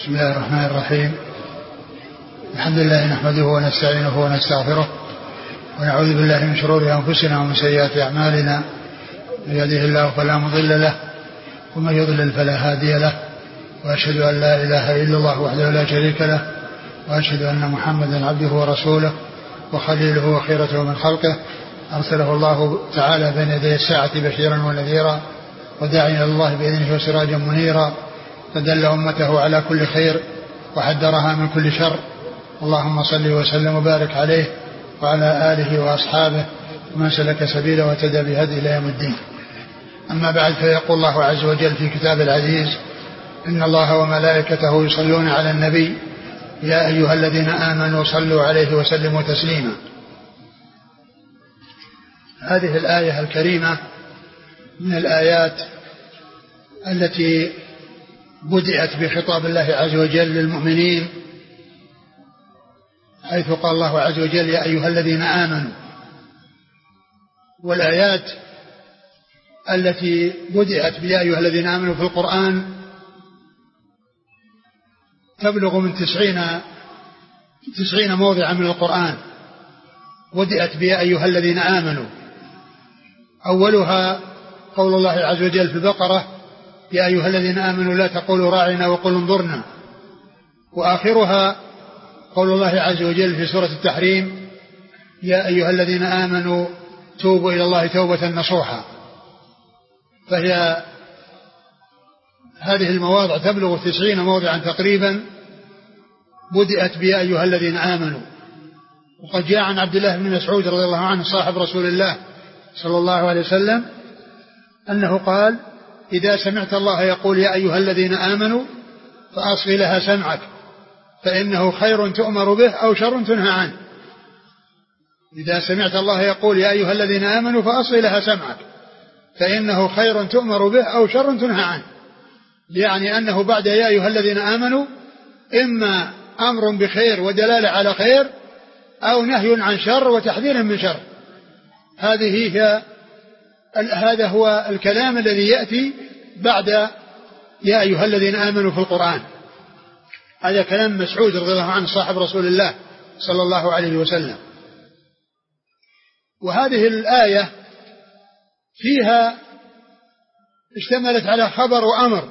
بسم الله الرحمن الرحيم. الحمد لله نحمده ونستعينه ونستغفره ونعوذ بالله من شرور أنفسنا ومن سيئات أعمالنا. من يهده الله فلا مضل له ومن يضلل فلا هادي له، وأشهد أن لا إله إلا الله وحده لا شريك له، وأشهد أن محمدا عبده ورسوله وخليله وخيرته من خلقه، أرسله الله تعالى بين يدي الساعة بشيرا ونذيرا وداعيا إلى الله بإذنه وسراجا منيرا، فدل أمته على كل خير وحذرها من كل شر. اللهم صل وسلم وبارك عليه وعلى آله وأصحابه ومن سلك سبيله وتدى بهدي إلى يوم الدين. أما بعد، فيقول الله عز وجل في كتاب العزيز: إن الله وملائكته يصلون على النبي يا أيها الذين آمنوا صلوا عليه وسلموا تسليما. هذه الآية الكريمة من الآيات التي بدأت بخطاب الله عز وجل للمؤمنين، حيث قال الله عز وجل: يا أيها الذين آمنوا. والآيات التي بدأت بيا أيها الذين آمنوا في القرآن تبلغ من 90 موضعا من القرآن بدأت بيا أيها الذين آمنوا. أولها قول الله عز وجل في البقرة: يا أيها الذين آمنوا لا تقولوا راعنا وقولوا انظرنا. وآخرها قول الله عز وجل في سورة التحريم: يا أيها الذين آمنوا توبوا إلى الله توبة نصوحا. فهي هذه المواضع تبلغ 90 موضعا تقريبا بدأت بيا أيها الذين آمنوا. وقد جاء عن عبد الله بن مسعود رضي الله عنه صاحب رسول الله صلى الله عليه وسلم أنه قال: إذا سمعت الله يقول يا أيها الذين آمنوا فأصغ لها سمعك فإنه خير تؤمر به أو شر تنهى عنه. إذا سمعت الله يقول يا أيها الذين آمنوا فأصغ لها سمعك فإنه خير تؤمر به أو شر تنهى عنه. يعني أنه بعد يا أيها الذين آمنوا إما أمر بخير ودلالة على خير، أو نهي عن شر وتحذير من شر. هذا هو الكلام الذي يأتي بعد يا أيها الذين آمنوا في القرآن. هذا كلام مسعود رضي الله عنه صاحب رسول الله صلى الله عليه وسلم. وهذه الآية فيها اشتملت على خبر وأمر،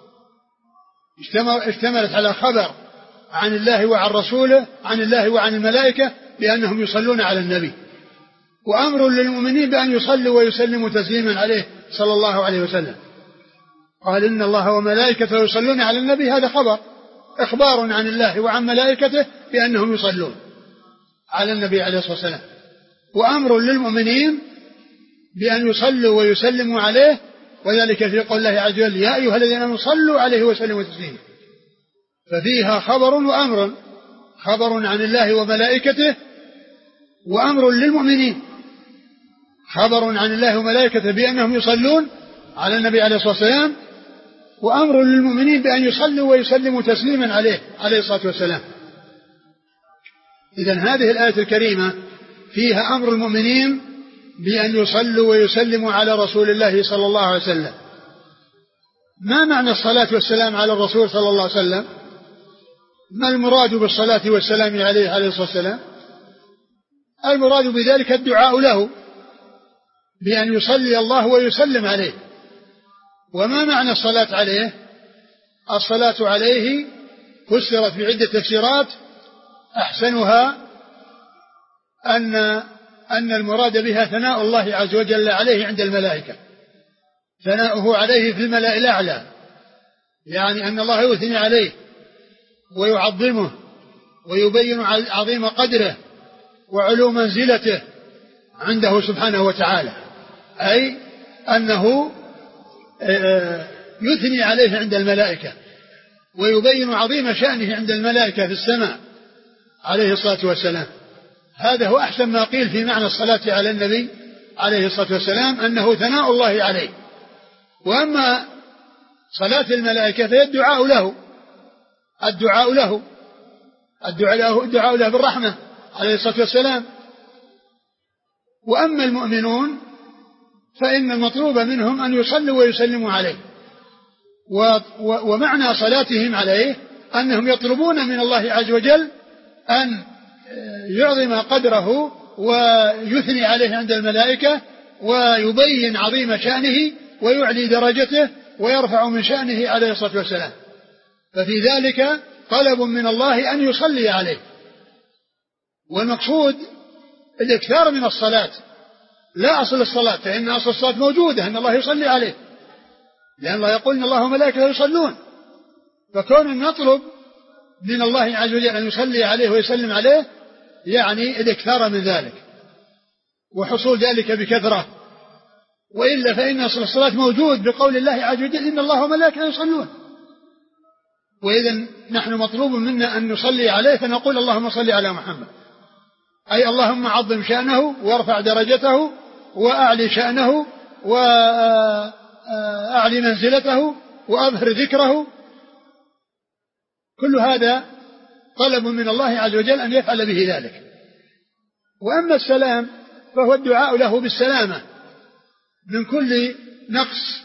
اشتملت على خبر عن الله وعن رسوله، عن الله وعن الملائكة بأنهم يصلون على النبي، وأمر للمؤمنين بأن يصلوا ويسلموا تسليما عليه صلى الله عليه وسلم. قال: إن الله وملائكته يصلون على النبي، هذا خبر، إخبار عن الله وعن ملائكته بأنهم يصلون على النبي عليه الصلاة والسلام، وأمر للمؤمنين بأن يصلوا ويسلموا عليه، وذلك في قول الله عز وجل: يا أيها الذين آمنوا صلوا عليه وسلموا تسليما. ففيها خبر وأمر، خبر عن الله وملائكته وأمر للمؤمنين، خبر عن الله وملائكته بأنهم يصلون على النبي عليه الصلاة والسلام، وأمر للمؤمنين بأن يصلوا ويسلموا تسليما عليه الصلاة والسلام. إذن هذه الآية الكريمة فيها أمر المؤمنين بأن يصلوا ويسلموا على رسول الله صلى الله عليه وسلم. ما معنى الصلاة والسلام على الرسول صلى الله عليه وسلم؟ ما المراد بالصلاة والسلام عليه الصلاة والسلام؟ المراد بذلك الدعاء له بأن يصلي الله ويسلم عليه. وما معنى الصلاة عليه؟ الصلاة عليه فسرت بعدة تفسيرات، أحسنها أن المراد بها ثناء الله عز وجل عليه عند الملائكة، ثناؤه عليه في الملأ الأعلى، يعني أن الله يثني عليه ويعظمه ويبين عظيم قدره وعلو منزلته عنده سبحانه وتعالى، أي أنه يثني عليه عند الملائكة ويبين عظيم شأنه عند الملائكة في السماء عليه الصلاة والسلام. هذا هو أحسن ما قيل في معنى الصلاة على النبي عليه الصلاة والسلام، أنه ثناء الله عليه. وأما صلاة الملائكة فهي الدعاء له بالرحمة عليه الصلاة والسلام. وأما المؤمنون فإن المطلوب منهم أن يصلوا ويسلموا عليه، ومعنى صلاتهم عليه أنهم يطلبون من الله عز وجل أن يعظم قدره ويثني عليه عند الملائكة ويبين عظيم شأنه ويعلي درجته ويرفع من شأنه عليه الصلاة والسلام. ففي ذلك طلب من الله أن يصلي عليه. والمقصود الإكثار من الصلاة، لا أصل الصلاة، فإن أصل الصلاة موجودة أن الله يصلي عليه، لأن الله يقول إن الله وملائكته يصلون. فكون نطلب من الله عز وجل أن يصلي عليه ويسلم عليه يعني الإكثار من ذلك وحصول ذلك بكثرة، وإلا فإن أصل الصلاة موجود بقول الله عز وجل إن الله وملائكته يصلون. وإذا نحن مطلوب منا أن نصلي عليه فنقول اللهم صل على محمد، أي اللهم عظم شأنه وارفع درجته وأعلي شأنه وأعلي منزلته وأظهر ذكره. كل هذا طلب من الله عز وجل أن يفعل به ذلك. وأما السلام فهو الدعاء له بالسلامة من كل نقص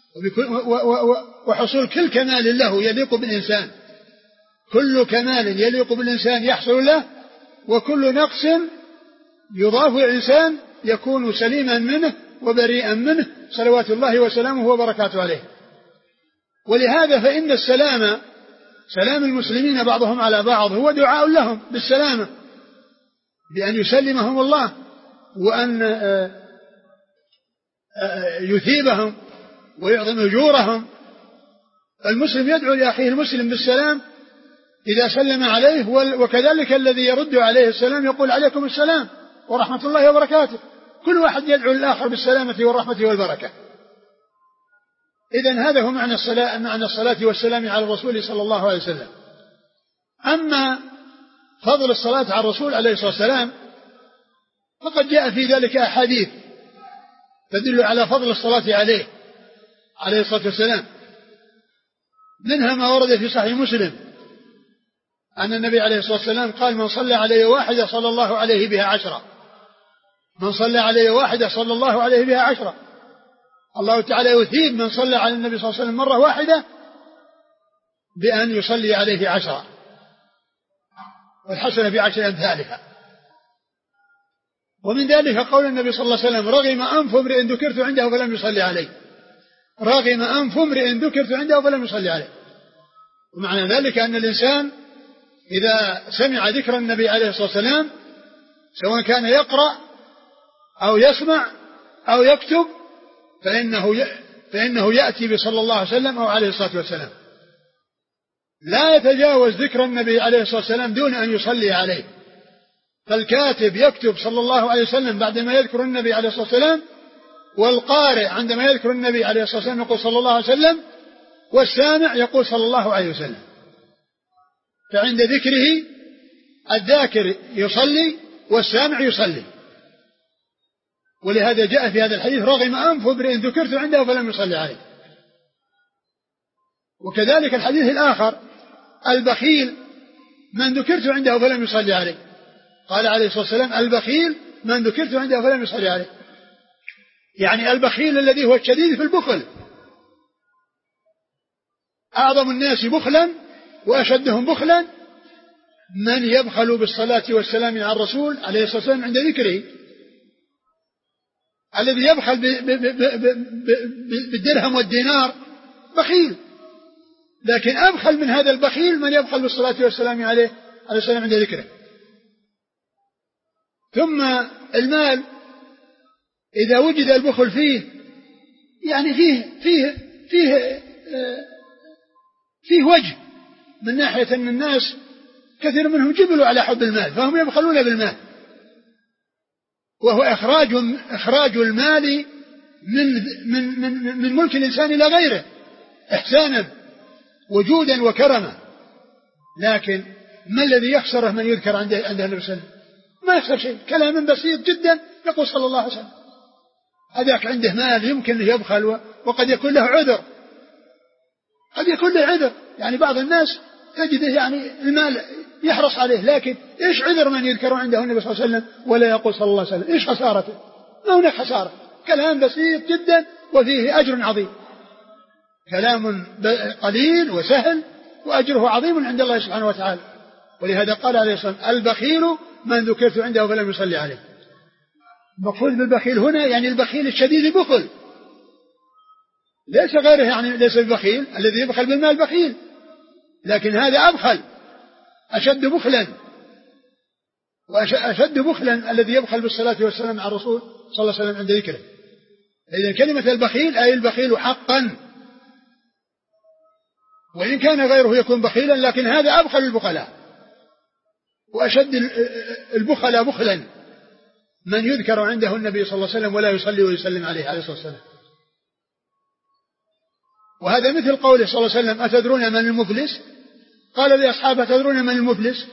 وحصول كل كمال له يليق بالإنسان، كل كمال يليق بالإنسان يحصل له، وكل نقص يضاف الإنسان يكون سليما منه وبريئا منه صلوات الله وسلامه وبركاته عليه. ولهذا فإن السلام، سلام المسلمين بعضهم على بعض، هو دعاء لهم بالسلامة بأن يسلمهم الله وأن يثيبهم ويعظم أجورهم. المسلم يدعو لأخيه المسلم بالسلام إذا سلم عليه، وكذلك الذي يرد عليه السلام يقول عليكم السلام ورحمة الله وبركاته. كل واحد يدعو للآخر بالسلامة والرحمة والبركة. إذن هذا هو معنى الصلاة والسلام على الرسول صلى الله عليه وسلم. أما فضل الصلاة على الرسول عليه الصلاة والسلام فقد جاء في ذلك أحاديث تدل على فضل الصلاة عليه الصلاة والسلام. منها ما ورد في صحيح مسلم أن النبي عليه الصلاة والسلام قال من صلى عليه واحدة صلى الله عليه بها عشرة، من صلى عليه واحدة صلى الله عليه بها عشرة. الله تعالى يثيب من صلى على النبي صلى الله عليه وسلم مرة واحدة بأن يصلي عليه عشرة، والحسنة بعشر أمثالها. ومن ذلك قول النبي صلى الله عليه وسلم رغم أنف امرئ ذكرت عنده فلم يصلي عليه، رغم أنف امرئ ذكرت عنده فلم يصلي عليه. ومعنى ذلك أن الإنسان إذا سمع ذكر النبي عليه الصلاة والسلام سواء كان يقرأ أو يسمع أو يكتب فإنه يأتي بصلى الله عليه وسلم أو عليه الصلاة والسلام، لا يتجاوز ذكر النبي عليه الصلاة والسلام دون أن يصلي عليه. فالكاتب يكتب صلى الله عليه وسلم بعدما يذكر النبي عليه الصلاة والسلام، والقارئ عندما يذكر النبي عليه الصلاة والسلام يقول صلى الله عليه وسلم، والسامع يقول صلى الله عليه وسلم. فعند ذكره الذاكر يصلي والسامع يصلي. ولهذا جاء في هذا الحديث رغم أنف امرئ ذكرت عنده فلم يصلي عليه. وكذلك الحديث الآخر البخيل من ذكرت عنده فلم يصلي عليه، قال عليه الصلاة والسلام البخيل من ذكرت عنده فلم يصلي عليه، يعني البخيل الذي هو الشديد في البخل، أعظم الناس بخلا وأشدهم بخلا من يبخل بالصلاة والسلام على الرسول عليه الصلاة والسلام عند ذكره. الذي يبخل بالدرهم والدينار بخيل، لكن أبخل من هذا البخيل من يبخل بالصلاة والسلام عليه السلام عند ذكره. ثم المال إذا وجد البخل فيه يعني فيه وجه من ناحية أن الناس كثير منهم جبلوا على حب المال فهم يبخلون بالمال، وهو إخراج المال من ملك الإنسان إلى غيره إحسانا وجودا وكرما. لكن ما الذي يخسره من يذكر عند النبي صلى الله عليه وسلم؟ ما يخسر شيء، كلام بسيط جدا يقول صلى الله عليه وسلم. هذاك عنده مال يمكن يبخل وقد يكون له عذر، قد يكون له عذر، يعني بعض الناس تجده يعني المال يحرص عليه، لكن إيش عذر من يذكر عنده النبي صلى الله عليه وسلم ولا يقول صلى الله عليه وسلم؟ إيش خسارته؟ ما هناك خسارة، كلام بسيط جدا وفيه أجر عظيم، كلام قليل وسهل وأجره عظيم عند الله سبحانه وتعالى. ولهذا قال عليه الصلاة والسلام البخيل من ذكرت عنده فلم يصلي عليه. المقصود بالبخيل هنا يعني البخيل الشديد البخل، ليس غيره، يعني ليس البخيل الذي يبخل بالمال بخيل، لكن هذا أبخل أشد بخلا، وأشد بخلا الذي يبخل بالصلاة والسلام على الرسول صلى الله عليه وسلم عند ذكره. إذن كلمة البخيل أي البخيل حقا، وإن كان غيره يكون بخيلا لكن هذا أبخل البخلاء وأشد البخلاء بخلا من يذكر عنده النبي صلى الله عليه وسلم ولا يصلي ويسلم عليه عليه الصلاة والسلام. وهذا مثل قوله صلى الله عليه وسلم أتدرون من المفلس؟ قال لأصحابه أتدرون من المفلس؟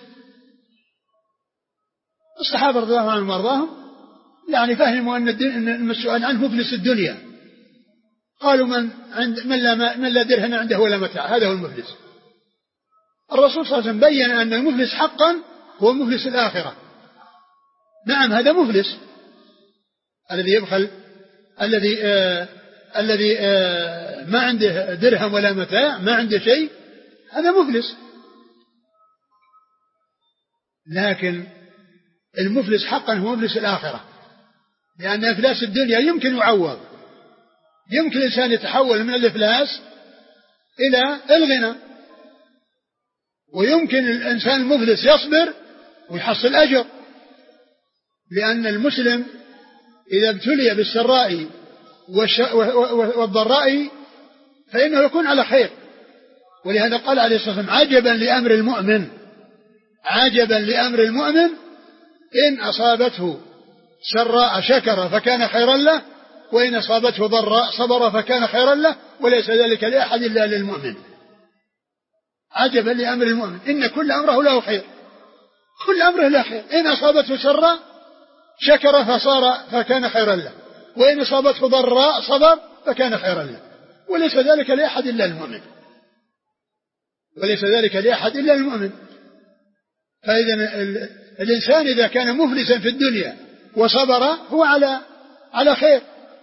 الصحابة رضي الله عنهم وارضاهم يعني فهموا أن المسؤول عنه مفلس الدنيا، قالوا من لا درهم عنده ولا متاع، هذا هو المفلس. الرسول صلى الله عليه وسلم بين أن المفلس حقا هو مفلس الآخرة. نعم هذا مفلس الذي يبخل، الذي ما عنده درهم ولا متاع، ما عنده شيء، هذا مفلس. لكن المفلس حقا هو مفلس الآخرة، لأن إفلاس الدنيا يمكن يعوض، يمكن الإنسان يتحول من الإفلاس إلى الغنى، ويمكن الإنسان المفلس يصبر ويحصل أجر، لأن المسلم إذا ابتلي بالسراء والضراء فإنه يكون على خير. ولهذا قال عليه الصلاة والسلام عجبا لأمر المؤمن، عجبا لأمر المؤمن إن أصابته سراء شكر فكان خيرا له، وإن أصابته ضراء صبر فكان خيرا له، وليس ذلك لأحد إلا للمؤمن. عجبا لأمر المؤمن إن كل أمره له خير، كل أمره له خير. إن أصابته سراء شكر فكان خيرا له، وإن أصابته ضراء صبر فكان خيرا له، وليس ذلك لأحد إلا المؤمن، وليس ذلك لأحد إلا المؤمن. فإذا الإنسان إذا كان مفلسا في الدنيا وصبر هو على خير.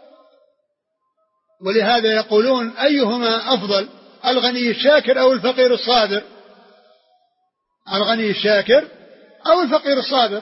ولهذا يقولون أيهما أفضل، الغني الشاكر أو الفقير الصابر؟ الغني الشاكر أو الفقير الصابر،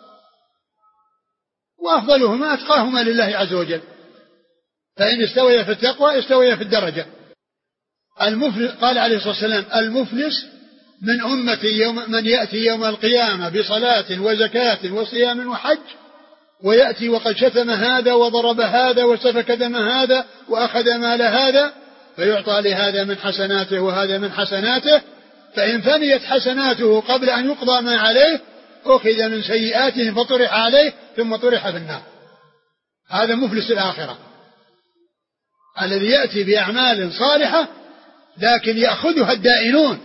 وأفضلهما أتقاهما لله عز وجل، فإن استوي في التقوى استوي في الدرجة. قال عليه الصلاة والسلام المفلس من أمتي من يأتي يوم القيامة بصلاة وزكاة وصيام وحج، ويأتي وقد شتم هذا وضرب هذا وسفك دم هذا وأخذ مال هذا، فيعطى لهذا من حسناته وهذا من حسناته، فإن فنيت حسناته قبل أن يقضى ما عليه أخذ من سيئاته فطرح عليه ثم طرح في النار. هذا مفلس الآخرة الذي يأتي بأعمال صالحة لكن يأخذها الدائنون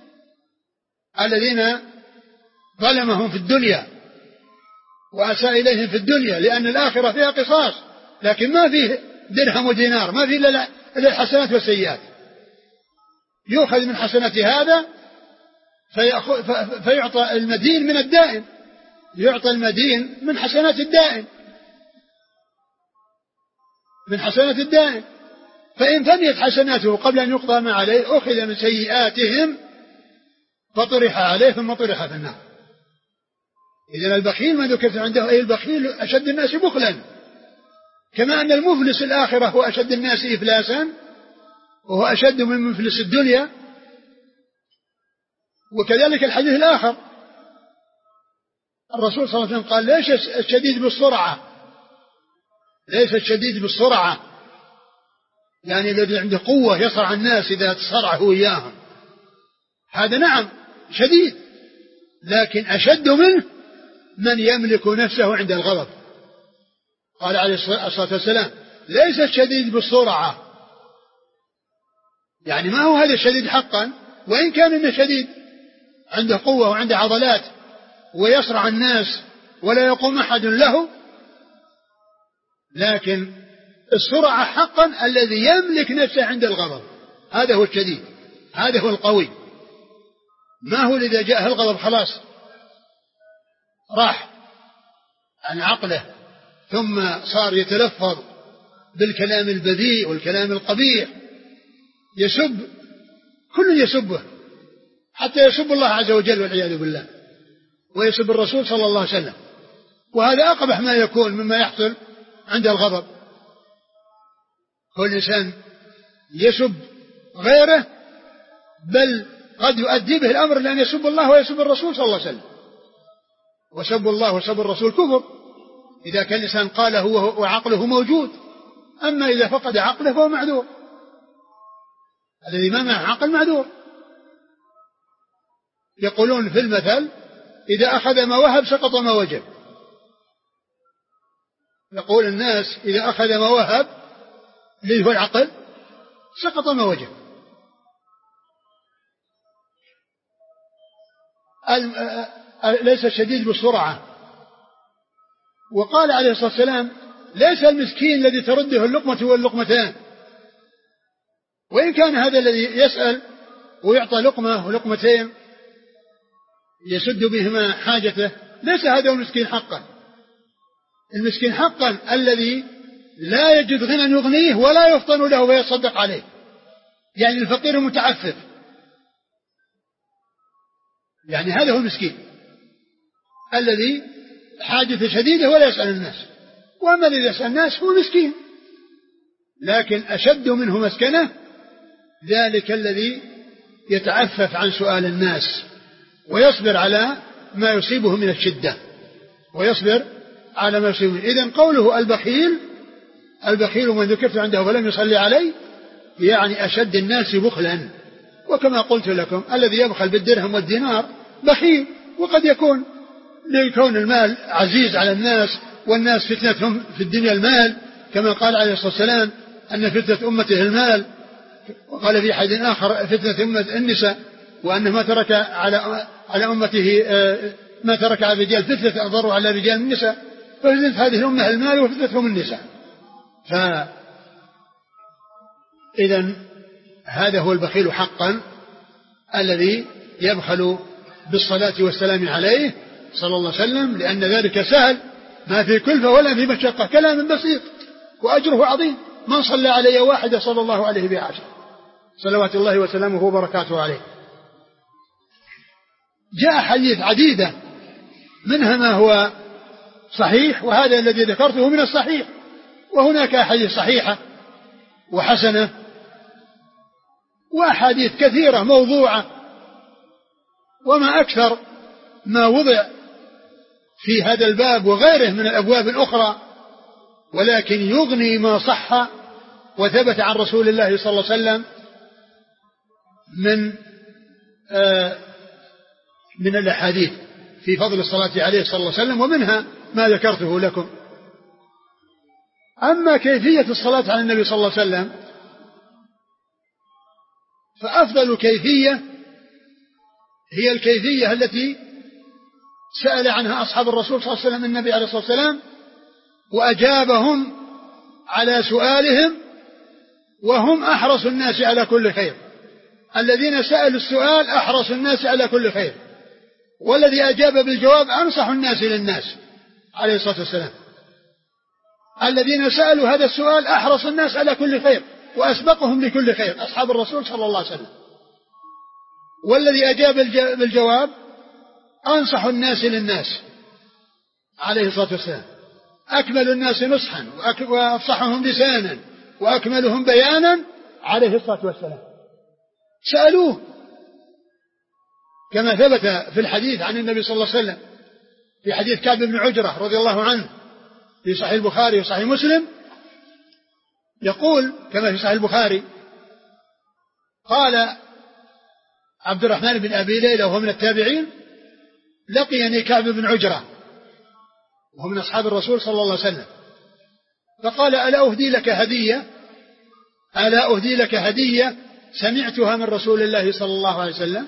الذين ظلمهم في الدنيا وأساء إليهم في الدنيا، لأن الآخرة فيها قصاص، لكن ما فيه درهم ودينار، ما فيه إلا الحسنات والسيئات. يؤخذ من حسنات هذا فيعطى المدين من الدائن، يعطى المدين من حسنات الدائن، من حسنات الدائن. فإن فنيت حسناته قبل أن يقضى ما عليه أخذ من سيئاتهم فطرح عليه ثم طرح في النار. إذن البخيل ما ذكرت عنده أي البخيل أشد الناس بخلا، كما أن المفلس الآخرة هو أشد الناس إفلاسا وهو أشد من مفلس الدنيا. وكذلك الحديث الآخر الرسول صلى الله عليه وسلم قال ليس الشديد بالسرعة، ليس الشديد بالسرعة يعني الذي عنده قوة يصرع الناس إذا تصرعه إياهم، هذا نعم شديد، لكن أشد منه من يملك نفسه عند الغضب. قال عليه الصلاة والسلام ليس الشديد بالسرعة، يعني ما هو هذا الشديد حقا، وإن كان إنه شديد عنده قوة وعنده عضلات ويصرع الناس ولا يقوم أحد له، لكن السرعة حقا الذي يملك نفسه عند الغضب، هذا هو الشديد، هذا هو القوي. ما هو إذا جاءه الغضب خلاص راح عن عقله ثم صار يتلفظ بالكلام البذيء والكلام القبيح، يسب، كل يسبه حتى يسب الله عز وجل والعياذ بالله، ويسب الرسول صلى الله عليه وسلم، وهذا أقبح ما يكون مما يحصل عند الغضب. كل إنسان يسب غيره، بل قد يؤدي به الأمر لأن يسب الله ويسب الرسول صلى الله عليه وسلم، وسب الله وسب الرسول كفر إذا كان الإنسان قاله وعقله موجود. أما إذا فقد عقله فهو معذور، الذي ما معه عقل معذور. يقولون في المثل إذا أخذ ما وهب سقط ما وجب. يقول الناس إذا أخذ ما وهب اللي هو العقل سقط ما وجب. ليس الشديد بالسرعة. وقال عليه الصلاة والسلام ليس المسكين الذي ترده اللقمة واللقمتان، وإن كان هذا الذي يسأل ويعطى لقمة ولقمتين يسد بهما حاجته ليس هذا المسكين حقا. المسكين حقا الذي لا يجد غنى يغنيه ولا يفطن له ويصدق عليه، يعني الفقير المتعفف، يعني هذا هو المسكين الذي حاجة شديدة ولا يسأل الناس. وأما الذي يسأل الناس هو مسكين، لكن أشد منه مسكنة ذلك الذي يتعفف عن سؤال الناس ويصبر على ما يصيبه من الشدة، ويصبر على ما يصيبه. إذن قوله البخيل من ذكرت عنده ولم يصلي عليه يعني أشد الناس بخلا. وكما قلت لكم الذي يبخل بالدرهم والدينار بخيل، وقد يكون ليكون المال عزيز على الناس، والناس فتنتهم في الدنيا المال، كما قال عليه الصلاة والسلام أن فتنة أمته المال، وقال في حديث آخر فتنة أمة النساء، وأنه ما ترك على أمته ما ترك على الرجال فتنة أضر على رجال النساء، ففتنة هذه الأمة المال وفتنتهم النساء. فإذا هذا هو البخيل حقا الذي يبخل بالصلاة والسلام عليه صلى الله عليه وسلم، لأن ذلك سهل ما في كلفة ولا في مشقة، كلام بسيط وأجره عظيم. من صلى علي واحدة صلى الله عليه بعشر، صلوات الله وسلامه وبركاته عليه. جاء حديث عديدة منها ما هو صحيح، وهذا الذي ذكرته من الصحيح، وهناك أحاديث صحيحة وحسنة وأحاديث كثيرة موضوعة، وما أكثر ما وضع في هذا الباب وغيره من الأبواب الأخرى، ولكن يغني ما صح وثبت عن رسول الله صلى الله عليه وسلم من الأحاديث في فضل الصلاة عليه صلى الله عليه وسلم، ومنها ما ذكرته لكم. أما كيفية الصلاة على النبي صلى الله عليه وسلم فأفضل كيفية هي الكيفية التي سأل عنها أصحاب الرسول صلى الله عليه وسلم النبي عليه الصلاة والسلام، وأجابهم على سؤالهم، وهم أحرص الناس على كل خير. الذين سألوا السؤال أحرص الناس على كل خير، والذي أجاب بالجواب أنصح الناس للناس عليه الصلاة والسلام. الذين سألوا هذا السؤال أحرص الناس على كل خير وأسبقهم لكل خير، أصحاب الرسول صلى الله عليه وسلم. والذي أجاب بالجواب أنصح الناس للناس عليه الصلاة والسلام، أكمل الناس نصحا وأفصحهم لسانا وأكملهم بيانا عليه الصلاة والسلام. سألوه كما ثبت في الحديث عن النبي صلى الله عليه وسلم في حديث كعب بن عجرة رضي الله عنه في صحيح البخاري وصحيح مسلم، يقول كما في صحيح البخاري قال عبد الرحمن بن أبي ليلى وهو من التابعين لقيني كعب بن عجرة وهو من أصحاب الرسول صلى الله عليه وسلم، فقال ألا أهدي لك هدية سمعتها من رسول الله صلى الله عليه وسلم.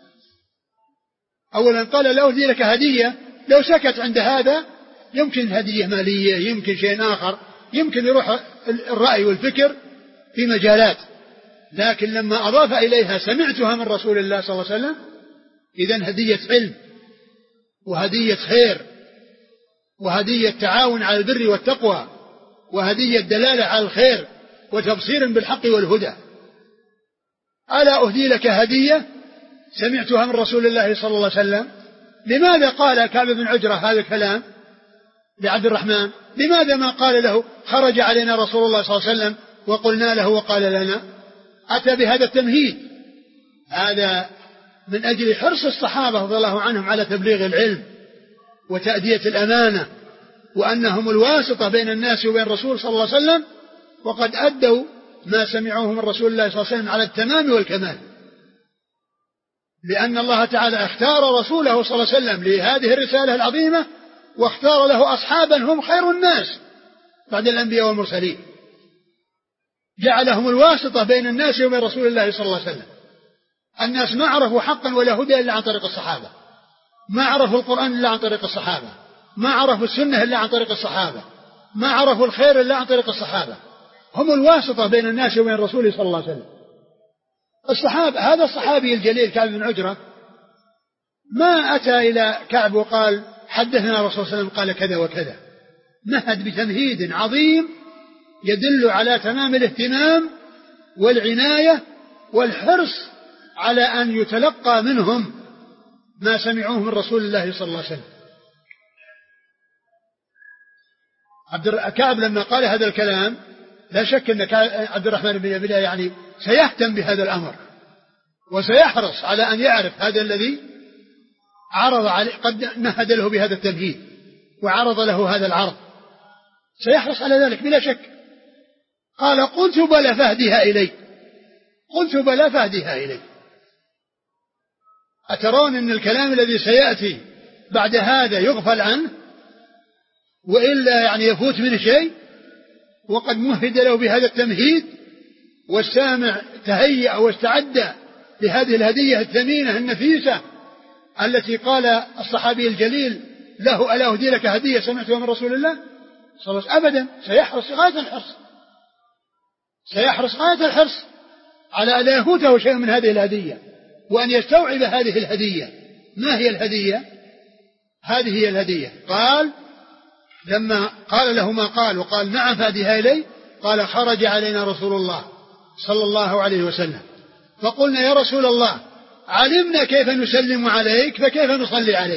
أولا قال لا أهدي لك هدية، لو سكت عند هذا يمكن هدية مالية، يمكن شيء آخر، يمكن يروح الرأي والفكر في مجالات، لكن لما أضاف إليها سمعتها من رسول الله صلى الله عليه وسلم إذن هدية علم وهدية خير وهدية تعاون على البر والتقوى وهدية دلالة على الخير وتبصير بالحق والهدى. ألا أهدي لك هدية سمعتها من رسول الله صلى الله عليه وسلم. لماذا قال كعب بن عجرة هذا الكلام لعبد الرحمن؟ لماذا ما قال له خرج علينا رسول الله صلى الله عليه وسلم وقلنا له وقال لنا؟ أتى بهذا التمهيد. هذا من أجل حرص الصحابة رضي الله عنهم على تبليغ العلم وتأدية الأمانة، وأنهم الواسطة بين الناس وبين الرسول صلى الله عليه وسلم، وقد أدوا ما سمعوه من رسول الله صلى الله عليه وسلم على التمام والكمال، لأن الله تعالى اختار رسوله صلى الله عليه وسلم لهذه الرسالة العظيمة، واختار له أصحابا هم خير الناس بعد الأنبياء والمرسلين، جعلهم الواسطة بين الناس وبين رسول الله صلى الله عليه وسلم. الناس ما عرفوا حقا ولا هدى إلا عن طريق الصحابة، ما عرفوا القرآن إلا عن طريق الصحابة، ما عرفوا السنة إلا عن طريق الصحابة، ما عرفوا الخير إلا عن طريق الصحابة. هم الواسطة بين الناس وبين الرسول صلى الله عليه وسلم. الصحابة، هذا الصحابي الجليل كعب بن عجرة ما أتى إلى كعب وقال حدثنا الرسول صلى الله عليه وسلم قال كذا وكذا، مهد بتمهيد عظيم يدل على تمام الاهتمام والعناية والحرص على أن يتلقى منهم ما سمعوه من رسول الله صلى الله عليه وسلم. كعب لما قال هذا الكلام لا شك أن عبد الرحمن بن أبي يعني سيهتم بهذا الأمر، وسيحرص على أن يعرف هذا الذي عرض عليه، قد مهد له بهذا التمهيد وعرض له هذا العرض، سيحرص على ذلك بلا شك. قال قلت بلى فاهدها إلي، قلت بلى فاهدها إلي. أترون أن الكلام الذي سيأتي بعد هذا يغفل عنه وإلا يعني يفوت منه شيء، وقد مهد له بهذا التمهيد، والسامع تهيأ واستعد لهذه الهدية الثمينة النفيسة التي قال الصحابي الجليل له ألا أهدي لك هدية سمعتها من رسول الله صلى الله عليه وسلم؟ أبدا، سيحرص غاية الحرص، سيحرص غاية الحرص على أن لا يفوته شيء من هذه الهدية، وأن يستوعب هذه الهدية. ما هي الهدية؟ هذه هي الهدية. قال لما قال له ما قال وقال نعم فادها إلي، قال خرج علينا رسول الله صلى الله عليه وسلم فقلنا يا رسول الله علمنا كيف نسلم عليك فكيف نصلي عليك،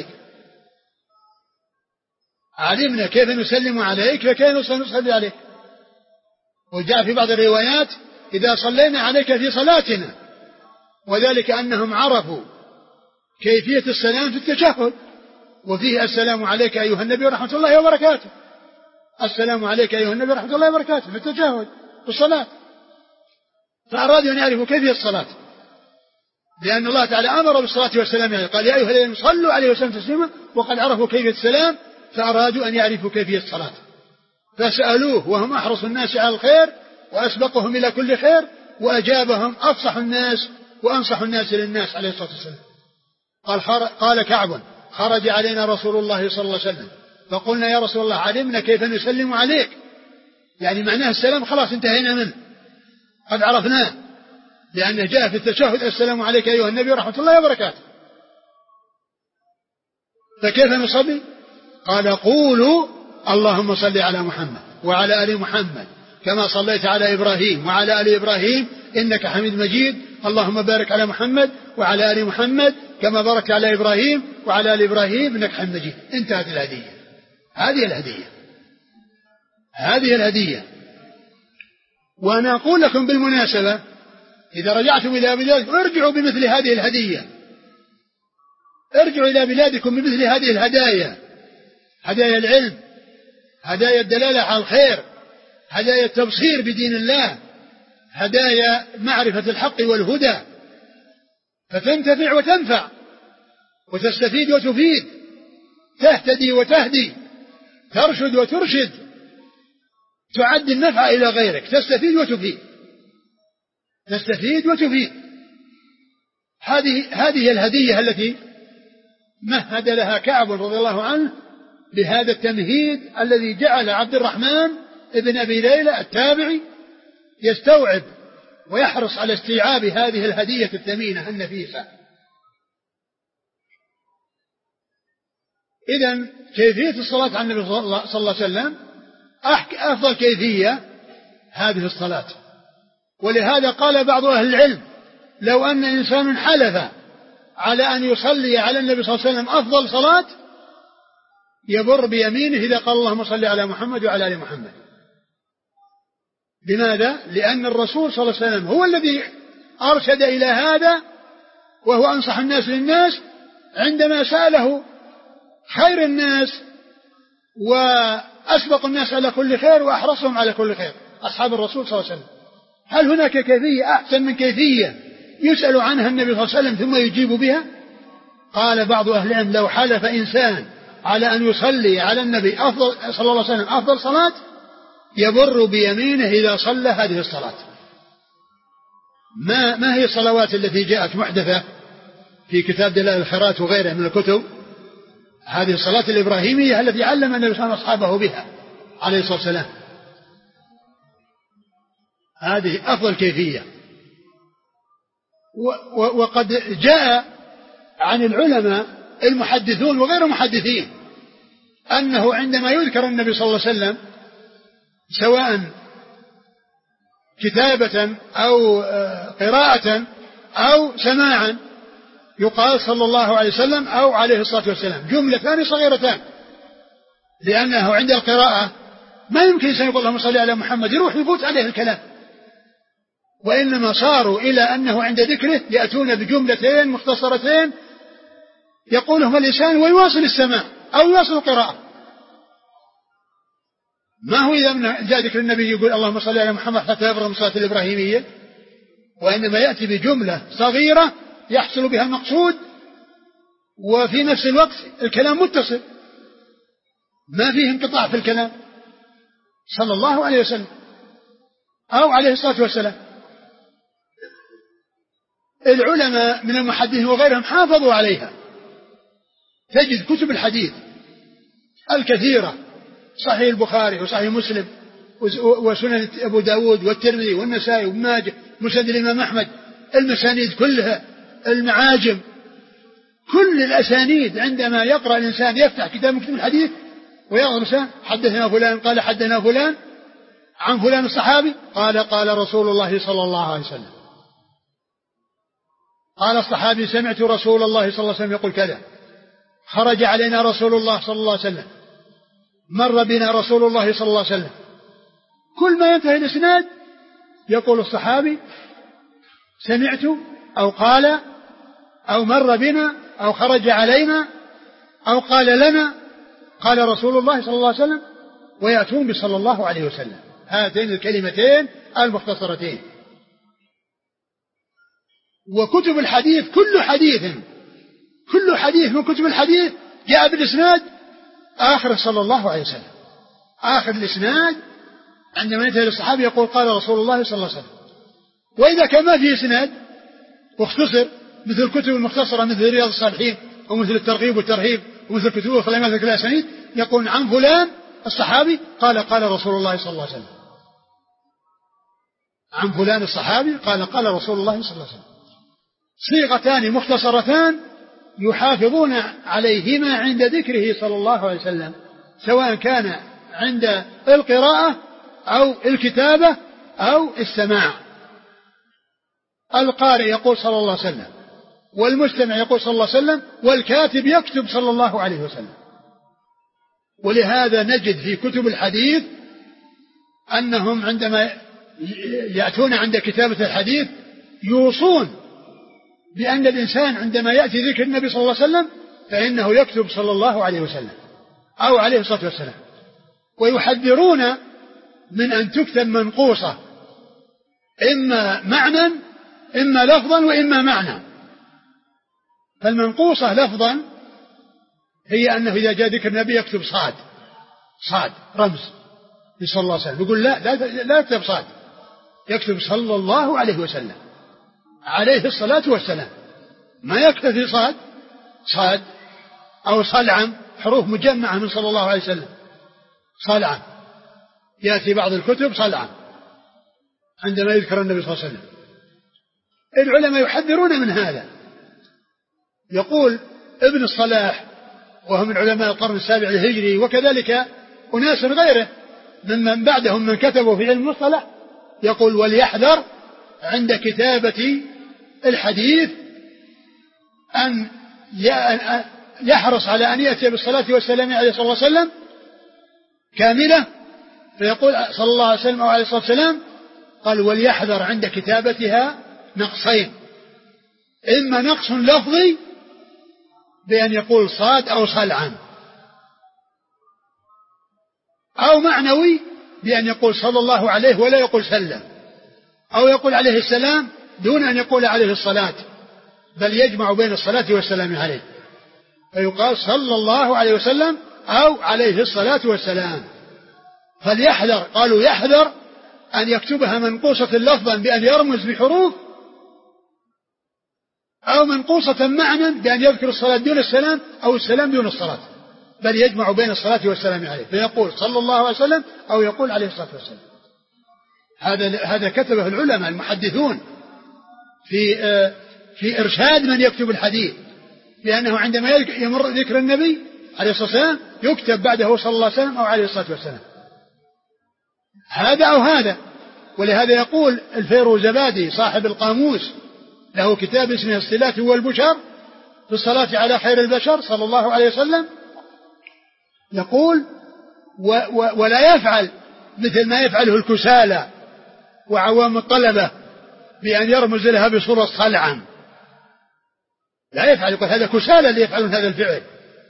علمنا كيف نسلم عليك فكيف نصلي عليك. وجاء في بعض الروايات إذا صلينا عليك في صلاتنا، وذلك أنهم عرفوا كيفية السلام في التشهد، وفيه السلام عليك أيها النبي ورحمة الله وبركاته، السلام عليك أيها النبي ورحمة الله وبركاته في التشهد في الصلاة. فأرادوا أن يعرفوا كيفية الصلاة، لأن الله تعالى أمر بالصلاة والسلام عليه، قال يا أيها الذين صلوا عليه وسلم تسليما، وقد عرفوا كيفية السلام فأرادوا أن يعرفوا كيفية الصلاة، فسألوه وهم أحرص الناس على الخير وأسبقهم إلى كل خير، وأجابهم أفصح الناس وأنصح الناس للناس عليه الصلاة والسلام. قال كعب خرج علينا رسول الله صلى الله عليه وسلم فقلنا يا رسول الله علمنا كيف نسلم عليك، يعني معناه السلام خلاص انتهينا منه، قد عرفناه، لأنه جاء في التشهد السلام عليك أيها النبي ورحمة الله وبركاته، فكيف نصلي؟ قال قولوا اللهم صل على محمد وعلى آل محمد كما صليت على إبراهيم وعلى آل إبراهيم إنك حميد مجيد، اللهم بارك على محمد وعلى آل محمد كما باركت على إبراهيم وعلى آل إبراهيم إنك حميد مجيد. انتهت الهدية. هذه الهدية، هذه الهدية. وأنا أقول لكم بالمناسبة إذا رجعتم إلى بلادكم ارجعوا بمثل هذه الهدية، ارجعوا إلى بلادكم بمثل هذه الهدايا، هدايا العلم، هدايا الدلالة على الخير، هدايا التبصير بدين الله، هدايا معرفة الحق والهدى، فتنتفع وتنفع وتستفيد وتفيد، تهتدي وتهدي، ترشد وترشد، تعد النفع إلى غيرك، تستفيد وتفيد، تستفيد وتفيد. هذه الهدية التي مهد لها كعب رضي الله عنه بهذا التمهيد الذي جعل عبد الرحمن ابن أبي ليلى التابعي يستوعب ويحرص على استيعاب هذه الهدية الثمينة النفيسة. إذن كيفية الصلاة على النبي صلى الله عليه وسلم أفضل كيفية هذه الصلاة. ولهذا قال بعض أهل العلم لو أن إنسان حلف على أن يصلي على النبي صلى الله عليه وسلم أفضل صلاة يبر بيمينه إذا قال اللهم صل على محمد وعلى آل محمد. لماذا؟ لأن الرسول صلى الله عليه وسلم هو الذي أرشد إلى هذا، وهو أنصح الناس للناس عندما سأله خير الناس وأسبق الناس على كل خير وأحرصهم على كل خير أصحاب الرسول صلى الله عليه وسلم. هل هناك كيفية أحسن من كيفية يسأل عنها النبي صلى الله عليه وسلم ثم يجيب بها؟ قال بعض أهل العلم لو حلف إنسان على أن يصلي على النبي صلى الله عليه وسلم أفضل صلاة يبر بيمينه إذا صلى هذه الصلاة. ما هي الصلوات التي جاءت محدثة في كتاب دلائل الخيرات وغيره من الكتب؟ هذه الصلاة الإبراهيمية التي علم النبي صلى الله عليه وسلم أصحابه بها عليه الصلاة والسلام. هذه أفضل كيفية. وقد جاء عن العلماء المحدثون وغير المحدثين أنه عندما يذكر النبي صلى الله عليه وسلم سواء كتابة أو قراءة أو سماعا يقال صلى الله عليه وسلم أو عليه الصلاة والسلام، جملتان صغيرتان، لأنه عند القراءة ما يمكن إنسان يقول اللهم صل على محمد يروح يفوت عليه الكلام، وإنما صاروا إلى أنه عند ذكره يأتون بجملتين مختصرتين يقولهما الإنسان ويواصل السماع أو يواصل القراءة. ما هو إذا جاء ذكر النبي يقول اللهم صل على محمد حتى يبرم الصلاة الإبراهيمية، وإنما يأتي بجملة صغيرة يحصل بها المقصود وفي نفس الوقت الكلام متصل ما فيه انقطاع في الكلام صلى الله عليه وسلم أو عليه الصلاة والسلام. العلماء من المحدثين وغيرهم حافظوا عليها. تجد كتب الحديث الكثيرة صحيح البخاري وصحيح مسلم وسنن أبو داود والترمذي والنسائي وابن ماجه مسند الإمام أحمد، المسانيد كلها، المعاجم، كل الأسانيد. عندما يقرأ الإنسان يفتح كتاب من كتب الحديث ويقرأ الإنسان حدثنا فلان قال حدثنا فلان عن فلان الصحابي قال قال رسول الله صلى الله عليه وسلم، قال الصحابي سمعت رسول الله صلى الله عليه وسلم يقول كذا، خرج علينا رسول الله صلى الله عليه وسلم، مر بنا رسول الله صلى الله عليه وسلم. كل ما ينتهي الإسناد يقول الصحابي سمعت أو قال أو مر بنا أو خرج علينا أو قال لنا قال رسول الله صلى الله عليه وسلم، ويأتون بصلى الله عليه وسلم، هاتين الكلمتين المختصرتين. وكتب الحديث كل حديث من كتب الحديث جاء بالإسناد آخر صلى الله عليه وسلم، آخر الإسناد عندما ينتهي للصحابي يقول قال رسول الله صلى الله عليه وسلم. وإذا كان ما فيه إسناد واختصر مثل الكتب المختصرة مثل رياض الصالحين ومثل الترغيب والترهيب ومثل كتب الخليمات الأسانيد يقول عن فلان الصحابي قال قال رسول الله صلى الله عليه وسلم، عن فلان الصحابي قال قال رسول الله صلى الله عليه وسلم. صيغتان مختصرتان يحافظون عليهما عند ذكره صلى الله عليه وسلم، سواء كان عند القراءة أو الكتابة أو السماع. القارئ يقول صلى الله عليه وسلم، والمستمع يقول صلى الله عليه وسلم، والكاتب يكتب صلى الله عليه وسلم. ولهذا نجد في كتب الحديث أنهم عندما يأتون عند كتابة الحديث يوصون بأن الإنسان عندما يأتي ذكر النبي صلى الله عليه وسلم فإنه يكتب صلى الله عليه وسلم أو عليه الصلاة والسلام، ويحذرون من أن تكتب منقوصة إما معنى إما لفظا وإما معنى. فالمنقوصة لفظا هي أنه إذا جاء ذكر النبي يكتب صاد رمز صلى الله عليه وسلم، يقول لا يكتب صاد، يكتب صلى الله عليه وسلم عليه الصلاة والسلام. ما يكتفي صاد أو صلعم، حروف مجمعة من صلى الله عليه وسلم، صلعم يأتي بعض الكتب صلعم عندما يذكر النبي صلى الله عليه وسلم. العلماء يحذرون من هذا. يقول ابن الصلاح وهو من علماء القرن السابع الهجري، وكذلك أناس غيره ممن بعدهم من كتبوا في علم المصطلح، يقول وليحذر عند كتابة الحديث أن يحرص على أن يأتي بالصلاة والسلام عليه الصلاة والسلام كاملة، فيقول صلى الله عليه وسلم أو عليه الصلاة والسلام قال وليحذر عند كتابتها نقصين، إما نقص لفظي بأن يقول صاد أو صلعا، أو معنوي بأن يقول صلى الله عليه ولا يقول سلم، أو يقول عليه السلام دون أن يقول عليه الصلاة، بل يجمع بين الصلاة والسلام عليه، فيقال صلى الله عليه وسلم أو عليه الصلاة والسلام. فليحذر، قالوا يحذر أن يكتبها منقوصة لفظا بأن يرمز بحروف، أو منقوصة معنى بأن يذكر الصلاة دون السلام أو السلام دون الصلاة، بل يجمع بين الصلاة والسلام عليه، فيقول صلى الله عليه وسلم أو يقول عليه الصلاة والسلام. هذا كتبه العلماء المحدثون في إرشاد من يكتب الحديث، لأنه عندما يمر ذكر النبي عليه الصلاة والسلام يكتب بعده صلى الله عليه وسلم أو عليه الصلاة والسلام، هذا أو هذا. ولهذا يقول الفيروزبادي صاحب القاموس، له كتاب اسمه الصلات والبشر في الصلاة على خير البشر صلى الله عليه وسلم، يقول ولا يفعل مثل ما يفعله الكسالى وعوام الطلبة بأن يرمز لها بصورة صلعا، لا يفعل، يقول هذا كسالى اللي يفعلون هذا الفعل،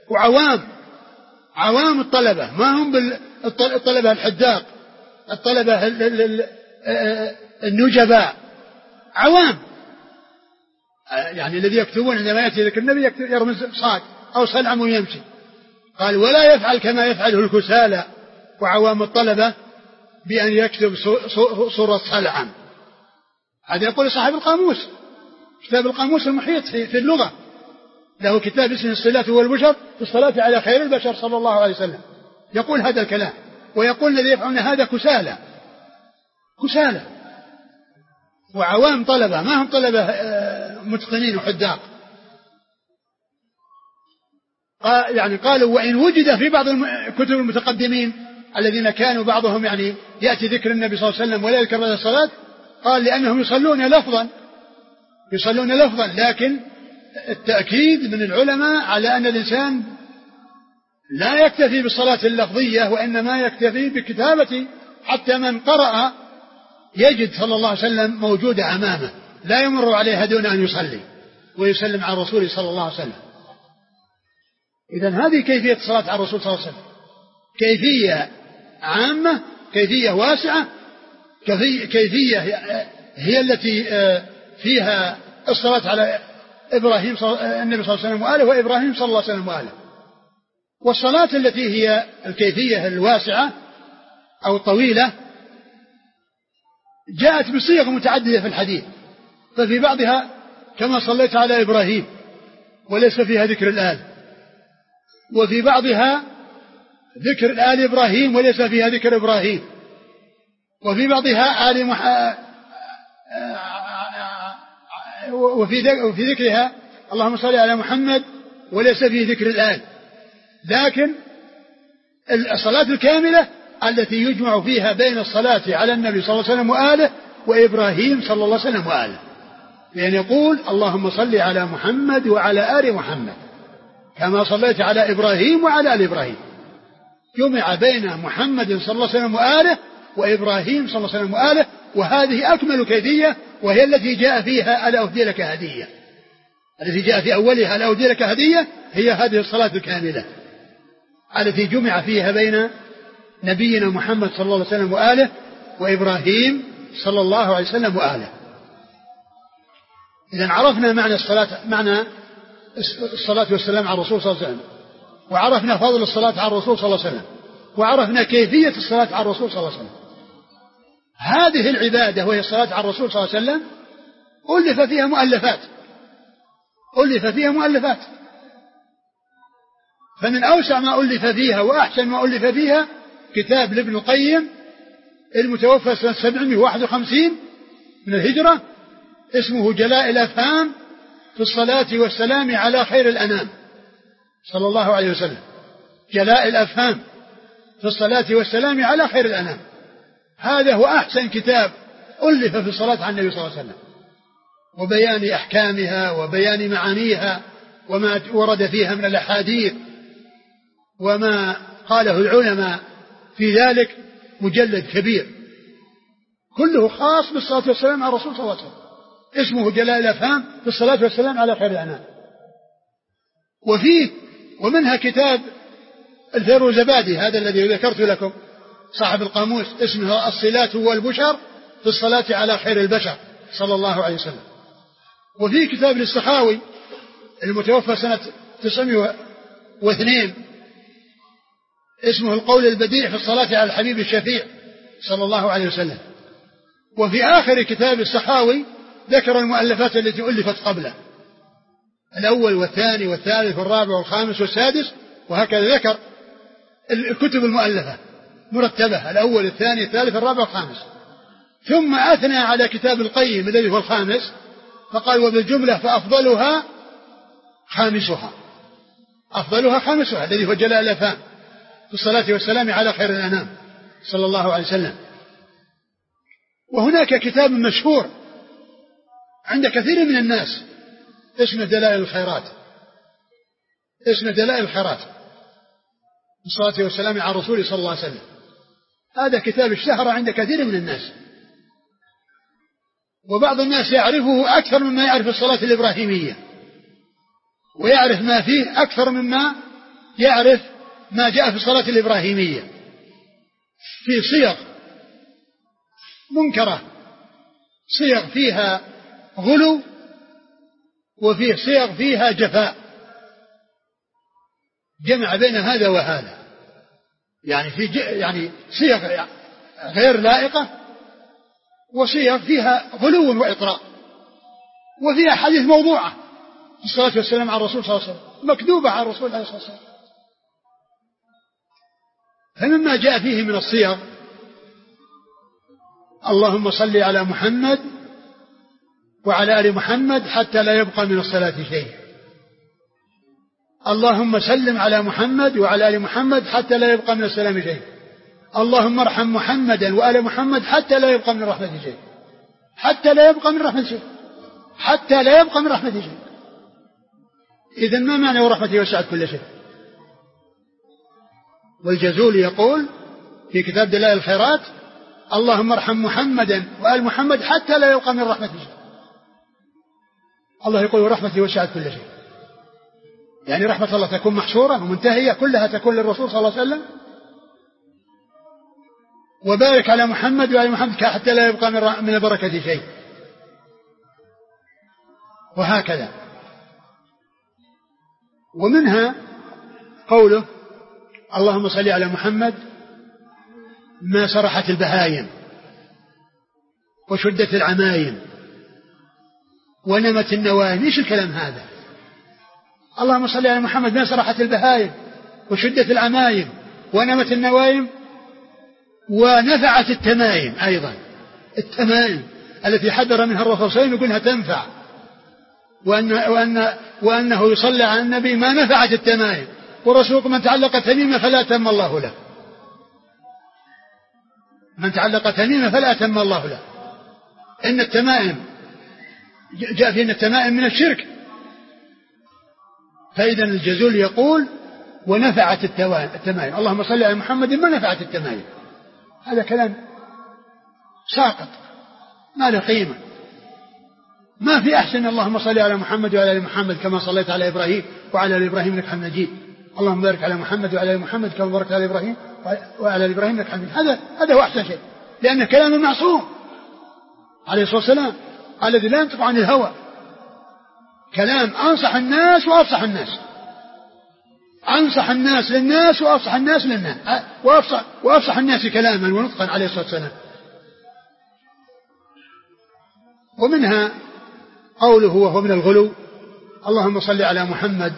وعوام الطلبة ما هم الطلبة الحداق، الطلبة النجباء، عوام يعني الذي يكتبون عندما يأتي ذكر النبي يرمز صاد أو صلعا ويمشي. قال ولا يفعل كما يفعله الكسالى وعوام الطلبة بأن يكتب صورة صلعا. هذا يقول صاحب القاموس، كتاب القاموس المحيط في اللغة، له كتاب اسمه الصلات والبشر في الصلاة على خير البشر صلى الله عليه وسلم، يقول هذا الكلام، ويقول الذي يفعلون هذا كسالى وعوام طلبة ما هم طلبة متقنين وحداق. يعني قالوا وإن وجد في بعض كتب المتقدمين الذين كانوا بعضهم يعني يأتي ذكر النبي صلى الله عليه وسلم ولا يذكر بعد الصلاة، قال لأنهم يصلون لفظا، لكن التأكيد من العلماء على أن الإنسان لا يكتفي بالصلاة اللفظية، وإنما يكتفي بكتابة، حتى من قرأ يجد صلى الله عليه وسلم موجودة أمامه لا يمر عليها دون أن يصلي ويسلم على الرسول صلى الله عليه وسلم. إذن هذه كيفية الصلاة على الرسول صلى الله عليه وسلم، كيفية عامة، كيفية واسعة، كيفية هي التي فيها الصلاة على إبراهيم النبي صلى الله عليه وسلم وآله، وإبراهيم صلى الله عليه وسلم وآله. والصلاة التي هي الكيفية الواسعة أو الطويلة جاءت بصيغ متعددة في الحديث، ففي بعضها كما صليت على إبراهيم وليس فيها ذكر الآل، وفي بعضها ذكر الآل إبراهيم وليس فيها ذكر إبراهيم، وفي بعضها وفي ذكرها اللهم صل على محمد وليس فيه ذكر الآل. لكن الصلاة الكاملة التي يجمع فيها بين الصلاة على النبي صلى الله عليه وسلم وآله وإبراهيم صلى الله عليه وسلم وآله، لأن يقول اللهم صل على محمد وعلى آل محمد كما صليت على إبراهيم وعلى آل إبراهيم، جمع بين محمد صلى الله عليه وسلم وآله وإبراهيم صلى الله عليه وسلم وآله، وهذه أكمل كيفية، وهي التي جاء فيها ألا أهدي لك هدية، التي جاء في أولها ألا أهدي لك هدية، هي هذه الصلاة الكاملة التي جمع فيها بين نبينا محمد صلى الله عليه وسلم وآله وإبراهيم صلى الله عليه وسلم وآله. إذن عرفنا معنى الصلاة والسلام على الرسول صلى الله عليه وسلم، وعرفنا فضل الصلاة على الرسول صلى الله عليه وسلم، وعرفنا كيفية الصلاة على الرسول صلى الله عليه وسلم. هذه العبادة وهي الصلاة على الرسول صلى الله عليه وسلم ألف فيها مؤلفات، فمن أوسع ما ألف فيها وأحسن ما ألف فيها كتاب لابن القيم المتوفى سنة 751 من الهجرة، اسمه جلاء الأفهام في الصلاة والسلام على خير الأنام صلى الله عليه وسلم. جلاء الأفهام في الصلاة والسلام على خير الأنام، هذا هو أحسن كتاب ألف في الصلاة على النبي صلى الله عليه وسلم، وبيان أحكامها وبيان معانيها وما ورد فيها من الأحاديث وما قاله العلماء في ذلك، مجلد كبير كله خاص بالصلاة والسلام على الرسول صلى الله عليه وسلم، اسمه جلاء الأفهام في الصلاة والسلام على خير الأنام. ومنها كتاب الفيروزبادي هذا الذي ذكرت لكم صاحب القاموس، اسمه الصلات والبشر في الصلاة على خير البشر صلى الله عليه وسلم. وفي كتاب للسخاوي المتوفى سنة 902 اسمه القول البديع في الصلاة على الحبيب الشفيع صلى الله عليه وسلم. وفي آخر كتاب السخاوي ذكر المؤلفات التي ألفت قبله، الأول والثاني والثالث والرابع والخامس والسادس، وهكذا ذكر الكتب المؤلفة مرتبة، الأول الثاني الثالث الرابع والخامس. ثم أثنى على كتاب القيم الذي هو الخامس فقال وبالجملة فأفضلها خامسها، أفضلها خامسها الذي هو جلاء الأفهام في الصلاة والسلام على خير الأنام صلى الله عليه وسلم. وهناك كتاب مشهور عند كثير من الناس اسمه دلائل الخيرات، اسمه دلائل الخيرات الصلاة والسلام على الرسول صلى الله عليه وسلم. هذا كتاب اشتهر عند كثير من الناس، وبعض الناس يعرفه أكثر مما يعرف الصلاة الإبراهيمية، ويعرف ما فيه أكثر مما يعرف ما جاء في الصلاة الإبراهيمية، في صيغ منكرة، صيغ فيها غلو، وفيه صيغ فيها جفاء، جمع بين هذا وهذا، يعني يعني صيغ غير لائقة، وصيغ فيها غلو وإطراء، وفيها حديث موضوعة في الصلاة والسلام على الرسول صلى الله عليه وسلم، مكذوبة على الرسول عليه الصلاة والسلام. فمما جاء فيه من الصيغ اللهم صل على محمد وعلى آل محمد حتى لا يبقى من الصلاة شيء، اللهم سلم على محمد وعلى آل محمد حتى لا يبقى من السلام شيء، اللهم ارحم محمدا وآل محمد حتى لا يبقى من رحمة شيء، حتى لا يبقى من رحمة شيء، حتى لا يبقى من رحمة شيء. إذن ما معنى ورحمته وسعت كل شيء؟ والجزولي يقول في كتاب دلائل الخيرات اللهم ارحم محمدا وآل محمد حتى لا يبقى من رحمة شيء. الله يقول ورحمته وسعت كل شيء، يعني رحمة الله تكون محصورة ومنتهية كلها تكون للرسول صلى الله عليه وسلم. وبارك على محمد وعلى محمد حتى لا يبقى من البركة شيء، وهكذا. ومنها قوله اللهم صل على محمد ما سرحت البهايم وشدت العمايم ونمت النوائم. ايش الكلام هذا؟ اللهم صل على محمد ما سرحت البهايم وشدت العمايم ونمت النوائم ونفعت التمائم. أيضا التمائم التي حذر منها الرسول صلى الله عليه وسلم يقولها تنفع، وأنه يصلى على النبي ما نفعت التمائم، ورسولك من تعلق تميمة فلا أتم الله له، من تعلق تميمة فلا أتم الله له. إن التمائم جاء في أن التمائم من الشرك، فإذا الجزول يقول ونفعت التمائم، اللهم صل على محمد ما نفعت التمائم. هذا كلام ساقط ما له قيمة، ما في أحسن اللهم صل على محمد وعلى آل محمد كما صليت على إبراهيم وعلى آل إبراهيم إنك حميد مجيد، اللهم بارك على محمد وعلى آل محمد كما باركت على إبراهيم وعلى آل إبراهيم إنك حميد. هذا هو أحسن شيء، لأن كلام معصوم عليه الصلاة والسلام الذي لا ينطق عن الهوى، كلام أنصح الناس وأفصح الناس، أنصح الناس للناس وأفصح الناس للناس، وأفصح الناس كلاما ونطقا عليه الصلاة والسلام. ومنها قوله وهو من الغلو اللهم صل على محمد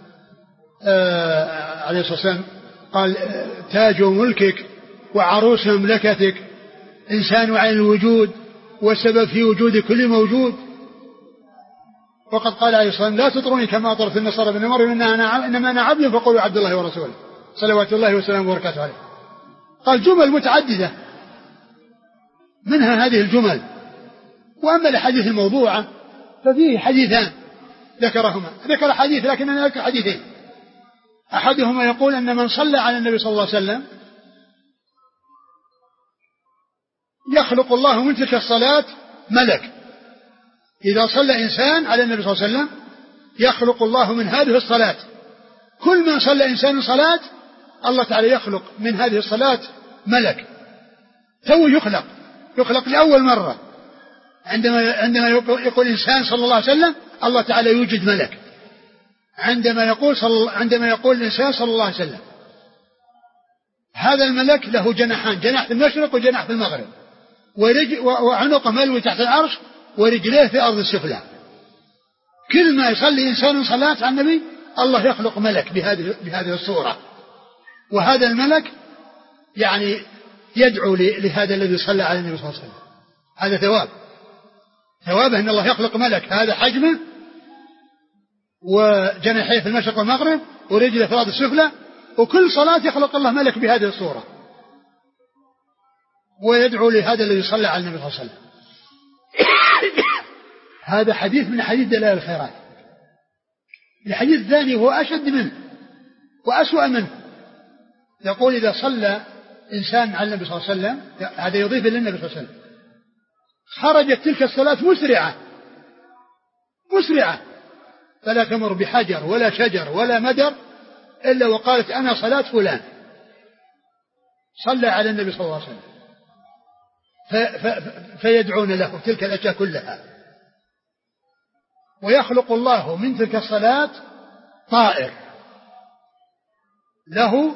عليه الصلاة والسلام قال تاج ملكك وعروس مملكتك إنسان عين الوجود والسبب في وجود كل موجود. وقد قال عليه الصلاة والسلام لا تطروني كما أطرت النصارى بن مريم إنما أنا عبد فقولوا عبد الله ورسوله صلوات الله وسلامه وبركاته عليه. قال جمل متعددة منها هذه الجمل. وأما الأحاديث الموضوعة ففيه حديثان ذكرهما، ذكر حديث لكن أنا أذكر حديثين. أحدهما يقول أن من صلى على النبي صلى الله عليه وسلم يخلق الله من تلك الصلاة ملك. إذا صلى إنسان على النبي صلى الله عليه وسلم يخلق الله من هذه الصلاة، كل من صلى إنسان صلاة الله تعالى يخلق من هذه الصلاة ملك. تو يخلق لأول مرة عندما يقول إنسان صلى الله عليه وسلم الله تعالى يوجد ملك. عندما يقول الإنسان صلى الله عليه وسلم هذا الملك له جناحان، جناح في المشرق وجناح في المغرب، وعنقه ملوي تحت العرش ورجليه في أرض السفلى. كل ما يصلي إنسان صلاة على النبي الله يخلق ملك بهذه الصورة، وهذا الملك يعني يدعو لهذا الذي صلى على النبي صلى الله عليه وسلم. هذا ثوابه أن الله يخلق ملك هذا حجمه وجناحيه في المشرق والمغرب ورجله في الأرض السفلى، وكل صلاة يخلق الله ملك بهذه الصورة ويدعو لهذا الذي صلى على النبي صلى الله عليه وسلم. هذا حديث من حديث دلائل الخيرات. الحديث الثاني هو أشد منه وأسوأ منه، يقول إذا صلى إنسان على النبي صلى الله عليه وسلم، هذا يضيف للنبي صلى الله عليه وسلم، خرجت تلك الصلاة مسرعة فلا تمر بحجر ولا شجر ولا مدر إلا وقالت أنا صلاة فلان صلى على النبي صلى الله عليه وسلم، فيدعون له تلك الأشياء كلها. ويخلق الله من تلك الصلاة طائر له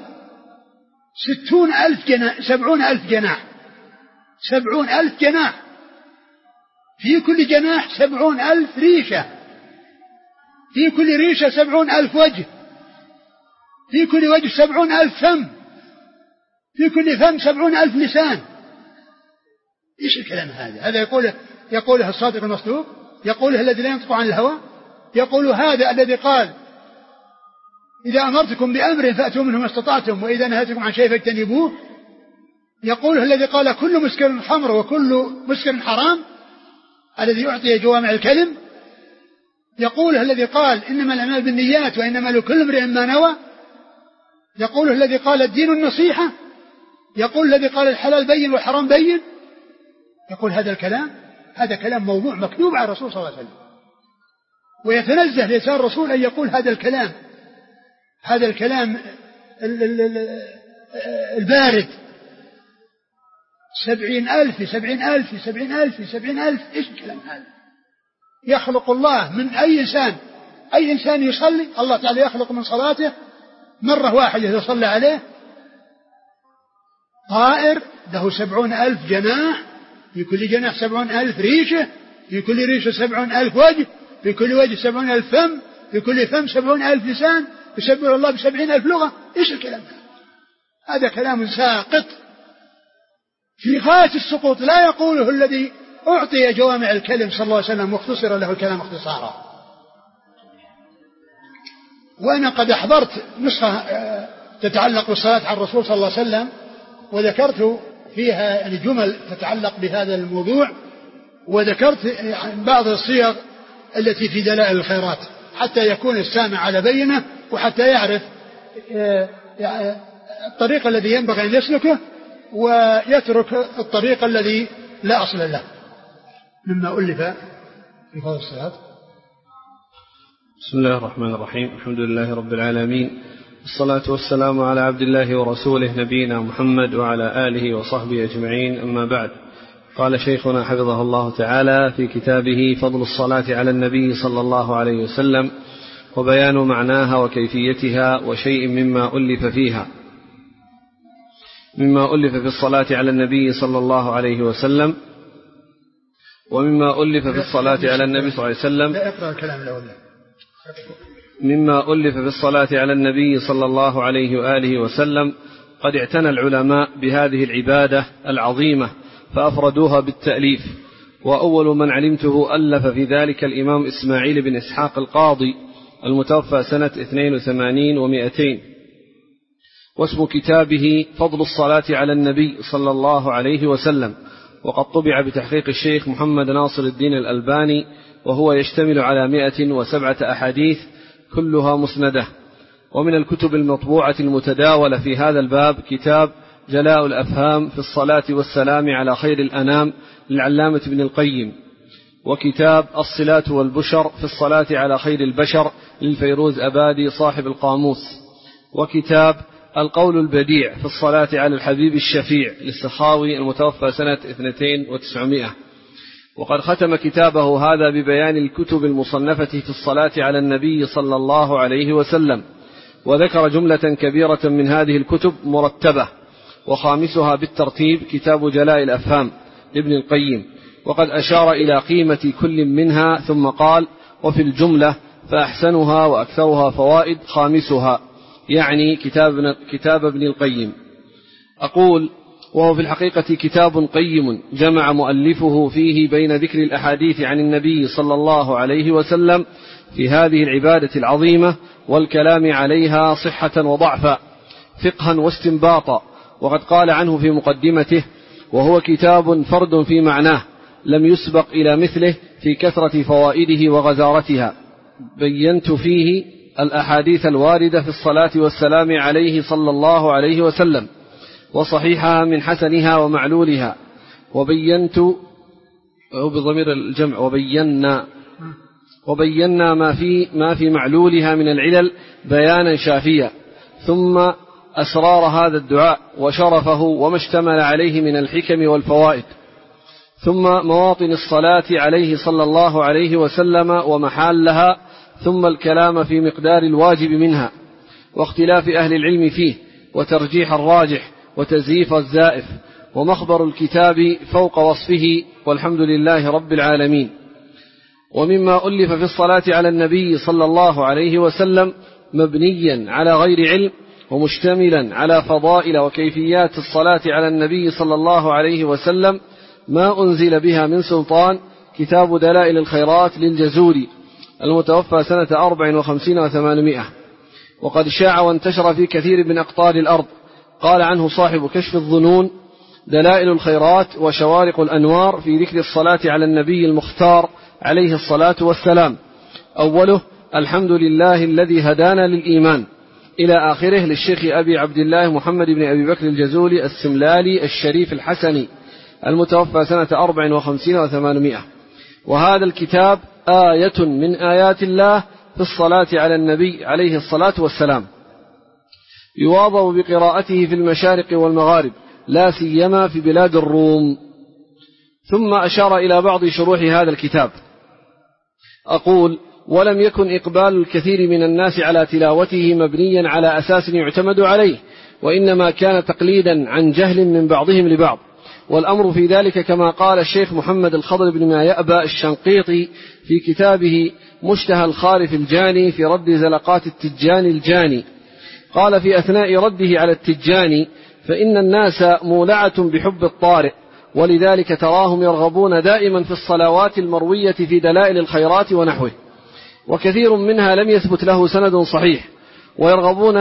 70,000 جناح، 70,000 جناح، في كل جناح 70,000 ريشة، في كل ريشة 70,000 وجه، في كل وجه 70,000 فم، في كل فم 70,000 لسان. إيش الكلام هذا؟ هذا يقوله الصادق المصدوق، يقوله الذي لا ينطق عن الهوى، يقول هذا الذي قال إذا أمرتكم بأمر فأتوا منه ما استطعتم وإذا نهيتكم عن شيء فاجتنبوه، يقوله الذي قال كل مسكر خمر وكل مسكر حرام الذي يعطي جوامع الكلم، يقوله الذي قال إنما الأعمال بالنيات وإنما لكل امرئ ما نوى، يقوله الذي قال الدين النصيحة، يقول الذي قال الحلال بين والحرام بين. يقول هذا كلام موضوع مكتوب على الرسول صلى الله عليه وسلم، ويتنزه لسان الرسول أن يقول هذا الكلام البارد. 70,000 في 70,000 في 70,000 في 70,000، إيش الكلام هذا؟ يخلق الله من أي إنسان يصلي الله تعالى يخلق من صلاته مرة واحدة إذا صلى عليه طائر له 70,000 جناح، في كل جناح 70,000 ريشة، في كل ريشة 70,000 وجه، في كل وجه 70,000 فم، في كل فم 70,000 لسان، يسبح الله ب70,000 لغة. إيش الكلام هذا؟ كلام ساقط في غاية السقوط، لا يقوله الذي أعطي جوامع الكلم صلى الله عليه وسلم واختصر له الكلام اختصارا. وأنا قد أحضرت نسخة تتعلق بالصلاة على الرسول صلى الله عليه وسلم، وذكرت فيها يعني جمل تتعلق بهذا الموضوع، وذكرت بعض الصيغ التي في دلائل الخيرات حتى يكون السامع على بينه، وحتى يعرف الطريق الذي ينبغي أن يسلكه ويترك الطريق الذي لا أصل له. مما ألف في فضل الصلاة. بسم الله الرحمن الرحيم، الحمد لله رب العالمين، الصلاة والسلام على عبد الله ورسوله نبينا محمد وعلى آله وصحبه أجمعين، أما بعد. قال شيخنا حفظه الله تعالى في كتابه فضل الصلاة على النبي صلى الله عليه وسلم وبيان معناها وكيفيتها وشيء مما ألف فيها، مما ألف في الصلاة على النبي صلى الله عليه وسلم، ومما ألف في الصلاة على النبي صلى الله عليه وسلم، مما ألف في الصلاة على النبي صلى الله عليه وآله وسلم قد اعتنى العلماء بهذه العبادة العظيمة فأفردوها بالتأليف، وأول من علمته ألف في ذلك الإمام إسماعيل بن إسحاق القاضي المتوفى سنة 82 و200، واسم كتابه فضل الصلاة على النبي صلى الله عليه وسلم، وقد طبع بتحقيق الشيخ محمد ناصر الدين الألباني وهو يشتمل على 107 أحاديث كلها مسندة. ومن الكتب المطبوعة المتداولة في هذا الباب كتاب جلاء الأفهام في الصلاة والسلام على خير الأنام للعلامة ابن القيم، وكتاب الصلاة والبشر في الصلاة على خير البشر للفيروز أبادي صاحب القاموس، وكتاب القول البديع في الصلاة على الحبيب الشفيع للسخاوي المتوفى سنة 2900. وقد ختم كتابه هذا ببيان الكتب المصنفة في الصلاة على النبي صلى الله عليه وسلم، وذكر جملة كبيرة من هذه الكتب مرتبة، وخامسها بالترتيب كتاب جلاء الأفهام لابن القيم، وقد أشار إلى قيمة كل منها ثم قال: وفي الجملة فأحسنها وأكثرها فوائد خامسها، يعني كتاب ابن القيم. أقول: وهو في الحقيقة كتاب قيم جمع مؤلفه فيه بين ذكر الأحاديث عن النبي صلى الله عليه وسلم في هذه العبادة العظيمة والكلام عليها صحة وضعفا، فقها واستنباطا. وقد قال عنه في مقدمته: وهو كتاب فرد في معناه لم يسبق إلى مثله في كثرة فوائده وغزارتها، بينت فيه الأحاديث الواردة في الصلاة والسلام عليه صلى الله عليه وسلم وصحيحها من حسنها ومعلولها، بضمير الجمع وبينا ما في معلولها من العلل بيانا شافيا، ثم أسرار هذا الدعاء وشرفه وما اشتمل عليه من الحكم والفوائد، ثم مواطن الصلاة عليه صلى الله عليه وسلم ومحالها، ثم الكلام في مقدار الواجب منها واختلاف أهل العلم فيه وترجيح الراجح وتزييف الزائف، ومخبر الكتاب فوق وصفه، والحمد لله رب العالمين. ومما ألف في الصلاة على النبي صلى الله عليه وسلم مبنيا على غير علم ومشتملا على فضائل وكيفيات الصلاة على النبي صلى الله عليه وسلم ما أنزل بها من سلطان كتاب دلائل الخيرات للجزوري المتوفى سنة 54 و800، وقد شاع وانتشر في كثير من أقطار الأرض. قال عنه صاحب كشف الظنون: دلائل الخيرات وشوارق الأنوار في ذكر الصلاة على النبي المختار عليه الصلاة والسلام، أوله: الحمد لله الذي هدانا للإيمان، إلى آخره، للشيخ أبي عبد الله محمد بن أبي بكر الجزولي السملالي الشريف الحسني المتوفى سنة 54 و800. وهذا الكتاب آية من آيات الله في الصلاة على النبي عليه الصلاة والسلام، يواظب بقراءته في المشارق والمغارب، لا سيما في بلاد الروم. ثم أشار إلى بعض شروح هذا الكتاب. أقول: ولم يكن إقبال الكثير من الناس على تلاوته مبنيا على أساس يعتمد عليه، وإنما كان تقليدا عن جهل من بعضهم لبعض، والأمر في ذلك كما قال الشيخ محمد الخضر بن ما يأبى الشنقيطي في كتابه مشتهى الخارف الجاني في رد زلقات التجاني الجاني. قال في أثناء رده على التجاني: فإن الناس مولعة بحب الطارئ، ولذلك تراهم يرغبون دائما في الصلوات المروية في دلائل الخيرات ونحوه، وكثير منها لم يثبت له سند صحيح، ويرغبون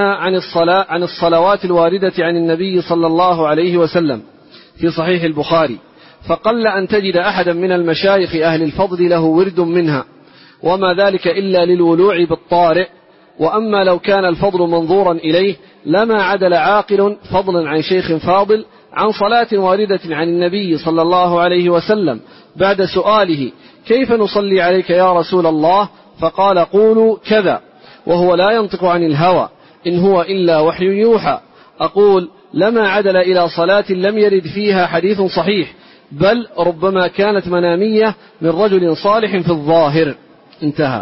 عن الصلوات الواردة عن النبي صلى الله عليه وسلم في صحيح البخاري، فقل أن تجد أحدا من المشايخ أهل الفضل له ورد منها، وما ذلك إلا للولوع بالطارئ. وأما لو كان الفضل منظورا إليه لما عدل عاقل فضلا عن شيخ فاضل عن صلاة واردة عن النبي صلى الله عليه وسلم بعد سؤاله: كيف نصلي عليك يا رسول الله؟ فقال: قولوا كذا، وهو لا ينطق عن الهوى، إن هو إلا وحي يوحى. أقول: لما عدل إلى صلاة لم يرد فيها حديث صحيح، بل ربما كانت منامية من رجل صالح في الظاهر. انتهى.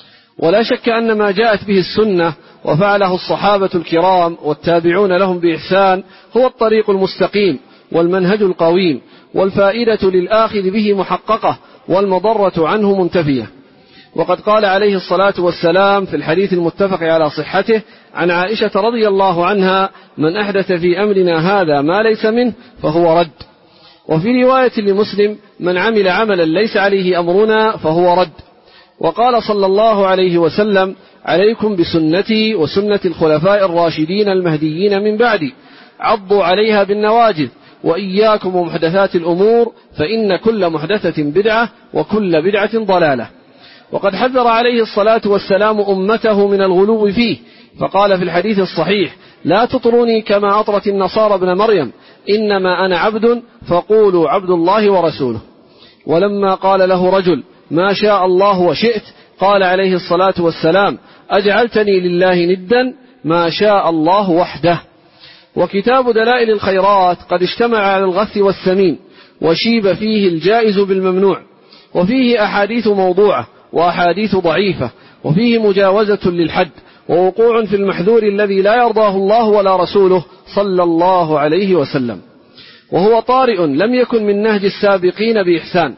ولا شك أن ما جاءت به السنة وفعله الصحابة الكرام والتابعون لهم بإحسان هو الطريق المستقيم والمنهج القويم، والفائدة للآخذ به محققة والمضرة عنه منتفية. وقد قال عليه الصلاة والسلام في الحديث المتفق على صحته عن عائشة رضي الله عنها: من أحدث في أمرنا هذا ما ليس منه فهو رد. وفي رواية لمسلم: من عمل عملا ليس عليه أمرنا فهو رد. وقال صلى الله عليه وسلم: عليكم بسنتي وسنة الخلفاء الراشدين المهديين من بعدي، عضوا عليها بالنواجذ، وإياكم ومحدثات الأمور، فإن كل محدثة بدعة وكل بدعة ضلالة. وقد حذر عليه الصلاة والسلام أمته من الغلو فيه، فقال في الحديث الصحيح: لا تطروني كما أطرت النصارى ابن مريم، إنما أنا عبد فقولوا عبد الله ورسوله. ولما قال له رجل: ما شاء الله وشئت، قال عليه الصلاة والسلام: أجعلتني لله ندا، ما شاء الله وحده. وكتاب دلائل الخيرات قد اجتمع على الغث والسمين، وشيب فيه الجائز بالممنوع، وفيه أحاديث موضوعة وأحاديث ضعيفة، وفيه مجاوزة للحد، ووقوع في المحذور الذي لا يرضاه الله ولا رسوله صلى الله عليه وسلم، وهو طارئ لم يكن من نهج السابقين بإحسان.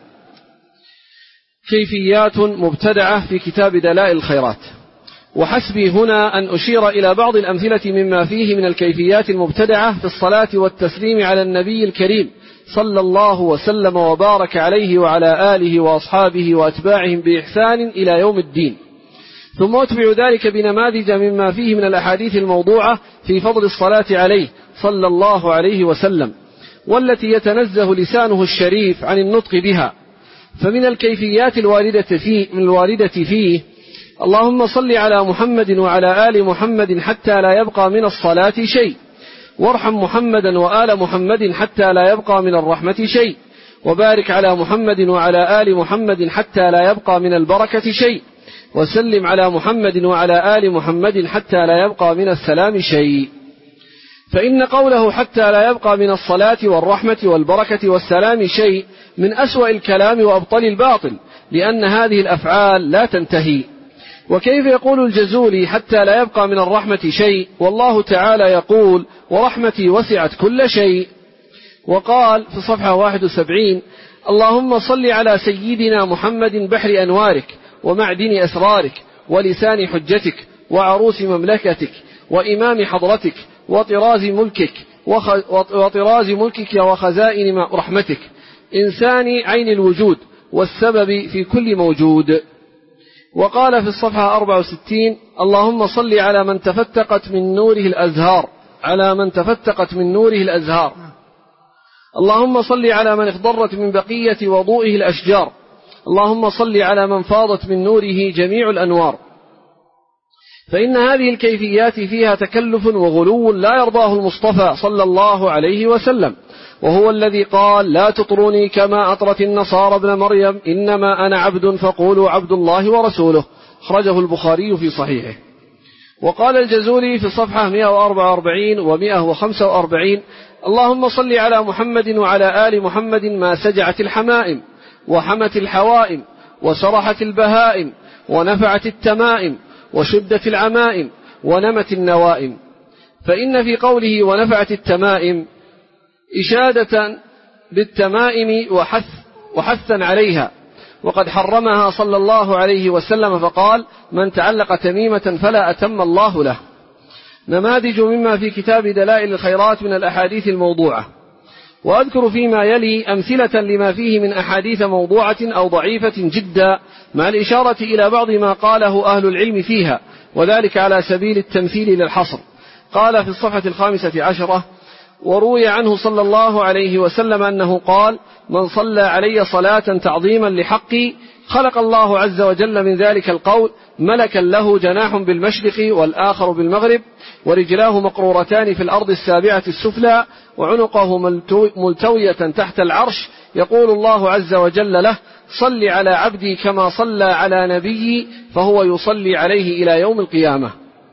كيفيات مبتدعة في كتاب دلائل الخيرات. وحسبي هنا أن أشير إلى بعض الأمثلة مما فيه من الكيفيات المبتدعة في الصلاة والتسليم على النبي الكريم صلى الله وسلم وبارك عليه وعلى آله وأصحابه وأتباعهم بإحسان إلى يوم الدين، ثم أتبع ذلك بنماذج مما فيه من الأحاديث الموضوعة في فضل الصلاة عليه صلى الله عليه وسلم، والتي يتنزه لسانه الشريف عن النطق بها. فمن الكيفيات الواردة فيه: اللهم صل على محمد وعلى آل محمد حتى لا يبقى من الصلاة شيء، وارحم محمدا وآل محمد حتى لا يبقى من الرحمة شيء، وبارك على محمد وعلى آل محمد حتى لا يبقى من البركة شيء، وسلم على محمد وعلى آل محمد حتى لا يبقى من السلام شيء. فإن قوله حتى لا يبقى من الصلاة والرحمة والبركة والسلام شيء من أسوأ الكلام وأبطل الباطل، لأن هذه الأفعال لا تنتهي. وكيف يقول الجزولي حتى لا يبقى من الرحمة شيء والله تعالى يقول: ورحمتي وسعت كل شيء. وقال في صفحة 71: اللهم صل على سيدنا محمد بحر أنوارك ومعدن أسرارك ولسان حجتك وعروس مملكتك وإمام حضرتك وطراز ملكك وخزائن رحمتك، إنسان عين الوجود والسبب في كل موجود. وقال في الصفحة 64: اللهم صل على من تفتقت من نوره الأزهار اللهم صل على من اخضرت من بقية وضوئه الأشجار، اللهم صل على من فاضت من نوره جميع الأنوار. فإن هذه الكيفيات فيها تكلف وغلو لا يرضاه المصطفى صلى الله عليه وسلم، وهو الذي قال: لا تطروني كما أطرت النصارى ابن مريم، إنما أنا عبد فقولوا عبد الله ورسوله، أخرجه البخاري في صحيحه. وقال الجزولي في صفحة 144 و145: اللهم صل على محمد وعلى آل محمد ما سجعت الحمائم وحمت الحوائم وسرحت البهائم ونفعت التمائم وشدت العمائم ونمت النوائم. فإن في قوله ونفعت التمائم إشادة بالتمائم وحثا عليها، وقد حرمها صلى الله عليه وسلم فقال: من تعلق تميمة فلا أتم الله له. نماذج مما في كتاب دلائل الخيرات من الأحاديث الموضوعة. وأذكر فيما يلي أمثلة لما فيه من أحاديث موضوعة أو ضعيفة جدا، مع الإشارة إلى بعض ما قاله أهل العلم فيها، وذلك على سبيل التمثيل للحصر. قال في الصفحة 15: وروي عنه صلى الله عليه وسلم أنه قال: من صلى علي صلاة تعظيما لحقي خلق الله عز وجل من ذلك القول ملكا له جناح بالمشرق والآخر بالمغرب، ورجلاه مقرورتان في الأرض السابعة السفلى، وعنقه ملتوية تحت العرش، يقول الله عز وجل له: صل على عبدي كما صلى على نبيي، فهو يصلي عليه إلى يوم القيامة.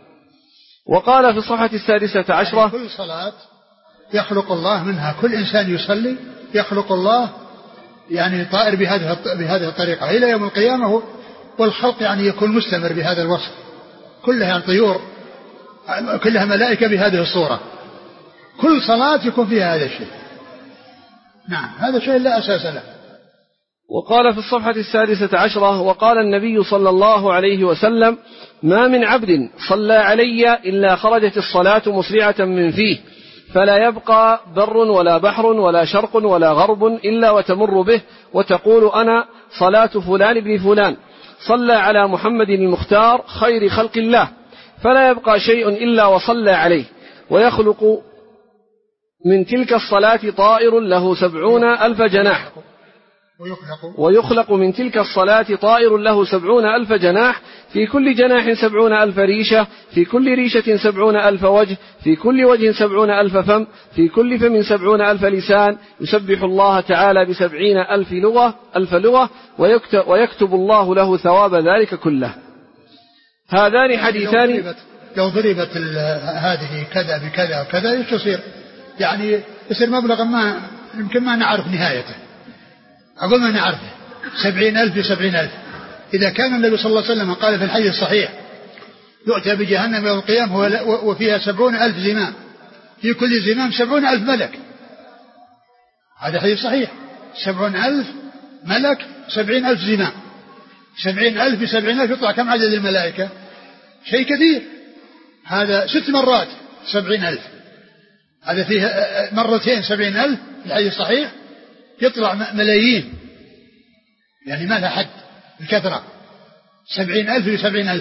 وقال في الصفحة 16: كل صلاة يخلق الله منها، كل إنسان يصلي يخلق الله يعني طائر بهذه الطريقة إلى يوم القيامة، والخلق يعني يكون مستمر بهذا الوصف، كلها يعني طيور، كلها ملائكة بهذه الصورة، كل صلاة يكون فيها هذا الشيء. نعم، هذا شيء لا أساس له. وقال في الصفحة 16: وقال النبي صلى الله عليه وسلم: ما من عبد صلى علي إلا خرجت الصلاة مسرعة من فيه، فلا يبقى بر ولا بحر ولا شرق ولا غرب إلا وتمر به، وتقول: أنا صلاة فلان بن فلان صلى على محمد المختار خير خلق الله، فلا يبقى شيء إلا وصلى عليه، ويخلق من تلك الصلاة طائر له 70,000 جناح. ويخلق من تلك الصلاة طائر له 70,000 جناح، في كل جناح 70,000 ريشة، في كل ريشة 70,000 وجه، في كل وجه 70,000 فم، في كل فم 70,000 لسان، يسبح الله تعالى ب70,000 لغة ويكتب الله له ثواب ذلك كله. هذان حديثان. لو ضربت هذه كذا بكذا وكذا ايش تصير؟ يعني يصير مبلغ ما يمكن ما نعرف نهايته، أقول ما نعرفه. 70,000 ب70,000. إذا كان النبي صلى الله عليه وسلم قال في الحديث الصحيح يؤتى بجهنم يوم القيامة وفيها 70,000 زمام، في كل زمام 70,000 ملك، هذا حديث صحيح. 70,000 ملك 70,000 زمام، 70,000 ب70,000 يطلع كم عدد الملائكة؟ شيء كثير. هذا 6 مرات 70,000، هذا فيه مرتين 70,000 في الحديث الصحيح، يطلع ملايين، يعني ما لها حد الكثرة. 70,000 ب70,000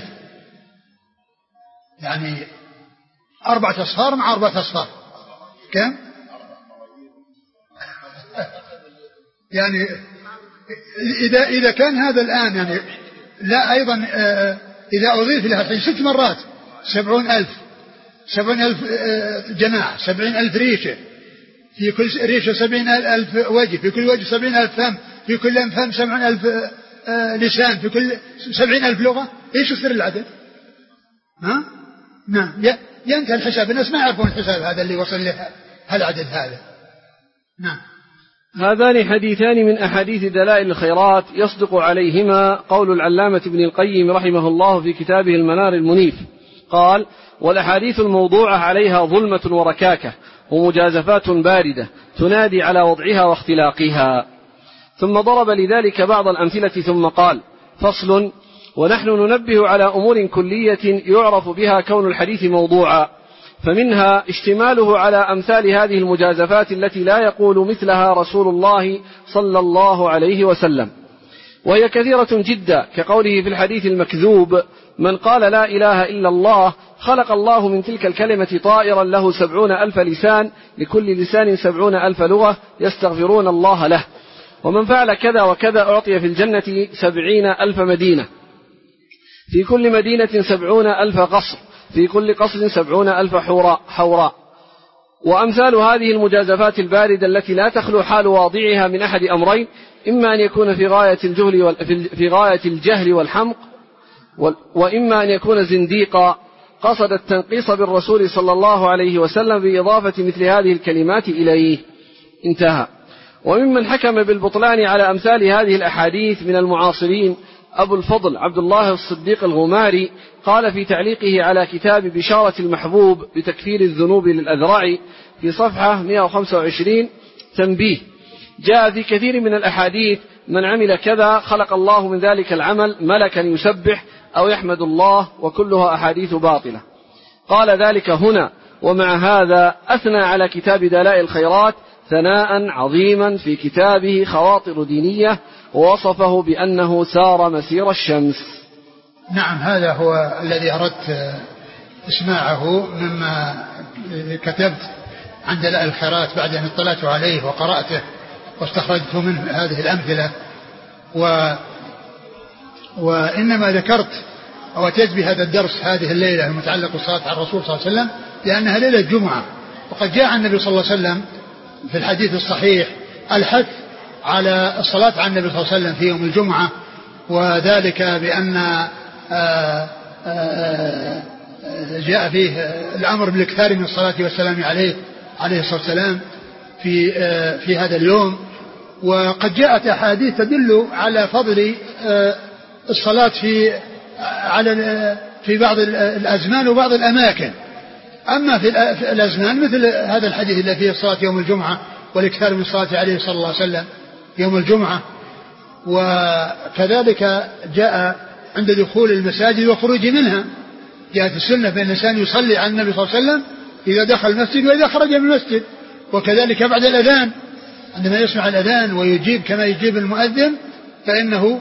يعني 4 أصفار مع 4 أصفار كم؟ يعني إذا كان هذا الآن يعني لا أيضا إذا أضيف لها الحين 6 مرات 70,000 جماعة، 70,000 ريشة، في كل ريشة 70,000 وجه، في كل وجه 70,000 فم، في كل فم 70,000 لسان، في كل 70,000 لغة، ايش يصير العدد؟ ها؟ نعم ينتهي الحساب، الناس ما يعرفون الحساب هذا اللي وصل له هالعدد هذا. نعم. هذان حديثان من أحاديث دلائل الخيرات يصدق عليهما قول العلامة ابن القيم رحمه الله في كتابه المنار المنيف، قال: والأحاديث الموضوعة عليها ظلمة وركاكة ومجازفات باردة تنادي على وضعها واختلاقها. ثم ضرب لذلك بعض الأمثلة ثم قال: فصل: ونحن ننبه على أمور كلية يعرف بها كون الحديث موضوعا، فمنها اشتماله على أمثال هذه المجازفات التي لا يقول مثلها رسول الله صلى الله عليه وسلم، وهي كثيرة جدا، كقوله في الحديث المكذوب: من قال لا إله إلا الله خلق الله من تلك الكلمة طائرا له 70,000 لسان، لكل لسان 70,000 لغة يستغفرون الله له، ومن فعل كذا وكذا أعطي في الجنة 70,000 مدينة، في كل مدينة 70,000 قصر، في كل قصر 70,000 حوراء. وأمثال هذه المجازفات الباردة التي لا تخلو حال واضعها من أحد أمرين: إما أن يكون في غاية الجهل والحمق، وإما أن يكون زنديقا قصد التنقيص بالرسول صلى الله عليه وسلم بإضافة مثل هذه الكلمات إليه. انتهى. وممن حكم بالبطلان على أمثال هذه الأحاديث من المعاصرين أبو الفضل عبد الله الصديق الغماري، قال في تعليقه على كتاب بشارة المحبوب بتكفير الذنوب للأذرعي في صفحة 125: تنبيه: جاء في كثير من الأحاديث من عمل كذا خلق الله من ذلك العمل ملكا يسبح أو يحمد الله، وكلها أحاديث باطلة. قال ذلك هنا، ومع هذا أثنى على كتاب دلائل الخيرات ثناء عظيما في كتابه خواطر دينية، ووصفه بأنه سار مسير الشمس. نعم، هذا هو الذي أردت اسماعه مما كتبت عن دلائل الخيرات بعد أن اطلعت عليه وقرأته واستخرجت منه هذه الأمثلة. وإنما ذكرت أو أتيت بهذا الدرس هذه الليلة المتعلق بالصلاة على الرسول صلى الله عليه وسلم لأنها ليلة جمعة، وقد جاء عن النبي صلى الله عليه وسلم في الحديث الصحيح الحث على الصلاة على النبي صلى الله عليه وسلم في يوم الجمعة، وذلك بأن جاء فيه الأمر بالاكثار من الصلاة والسلام عليه الصلاة والسلام في هذا اليوم. وقد جاءت أحاديث تدل على فضل الصلاة في بعض الأزمان وبعض الأماكن. أما في الأزمان مثل هذا الحديث الذي فيه الصلاة يوم الجمعة والاكثار من الصلاة عليه صلى الله عليه وسلم يوم الجمعة. وكذلك جاء عند دخول المساجد وخروج منها، جاءت السنة بأن الإنسان يصلي على النبي صلى الله عليه وسلم إذا دخل المسجد وإذا خرج من المسجد، وكذلك بعد الأذان عندما يسمع الأذان ويجيب كما يجيب المؤذن فإنه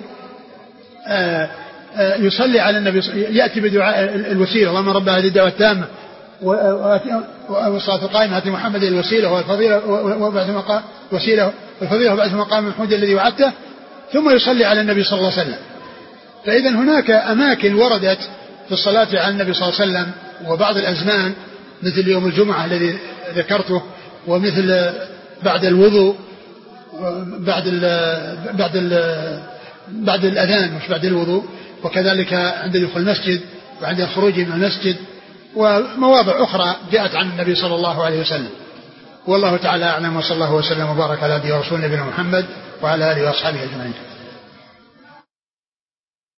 يصلي على النبي، يأتي بدعاء الوسيلة: اللهم رب هذه الدعوة التامة والصلاة القائمة آت محمد الوسيلة والفضيلة وبعد وسيلة والفضيلة وبعد مقام محمود الذي وعدته ثم يصلي على النبي صلى الله عليه وسلم. فإذا هناك أماكن وردت في الصلاة على النبي صلى الله عليه وسلم، وبعض الأزمان مثل يوم الجمعة الذي ذكرته، ومثل بعد الوضوء، بعد الأذان مش بعد الوضوء، وكذلك عند دخول المسجد وعند الخروج من المسجد، ومواضع أخرى جاءت عن النبي صلى الله عليه وسلم. والله تعالى أعلم، وصلى الله وسلم وبارك على نبينا ورسولنا نبينا محمد وعلى آله وأصحابه أجمعين.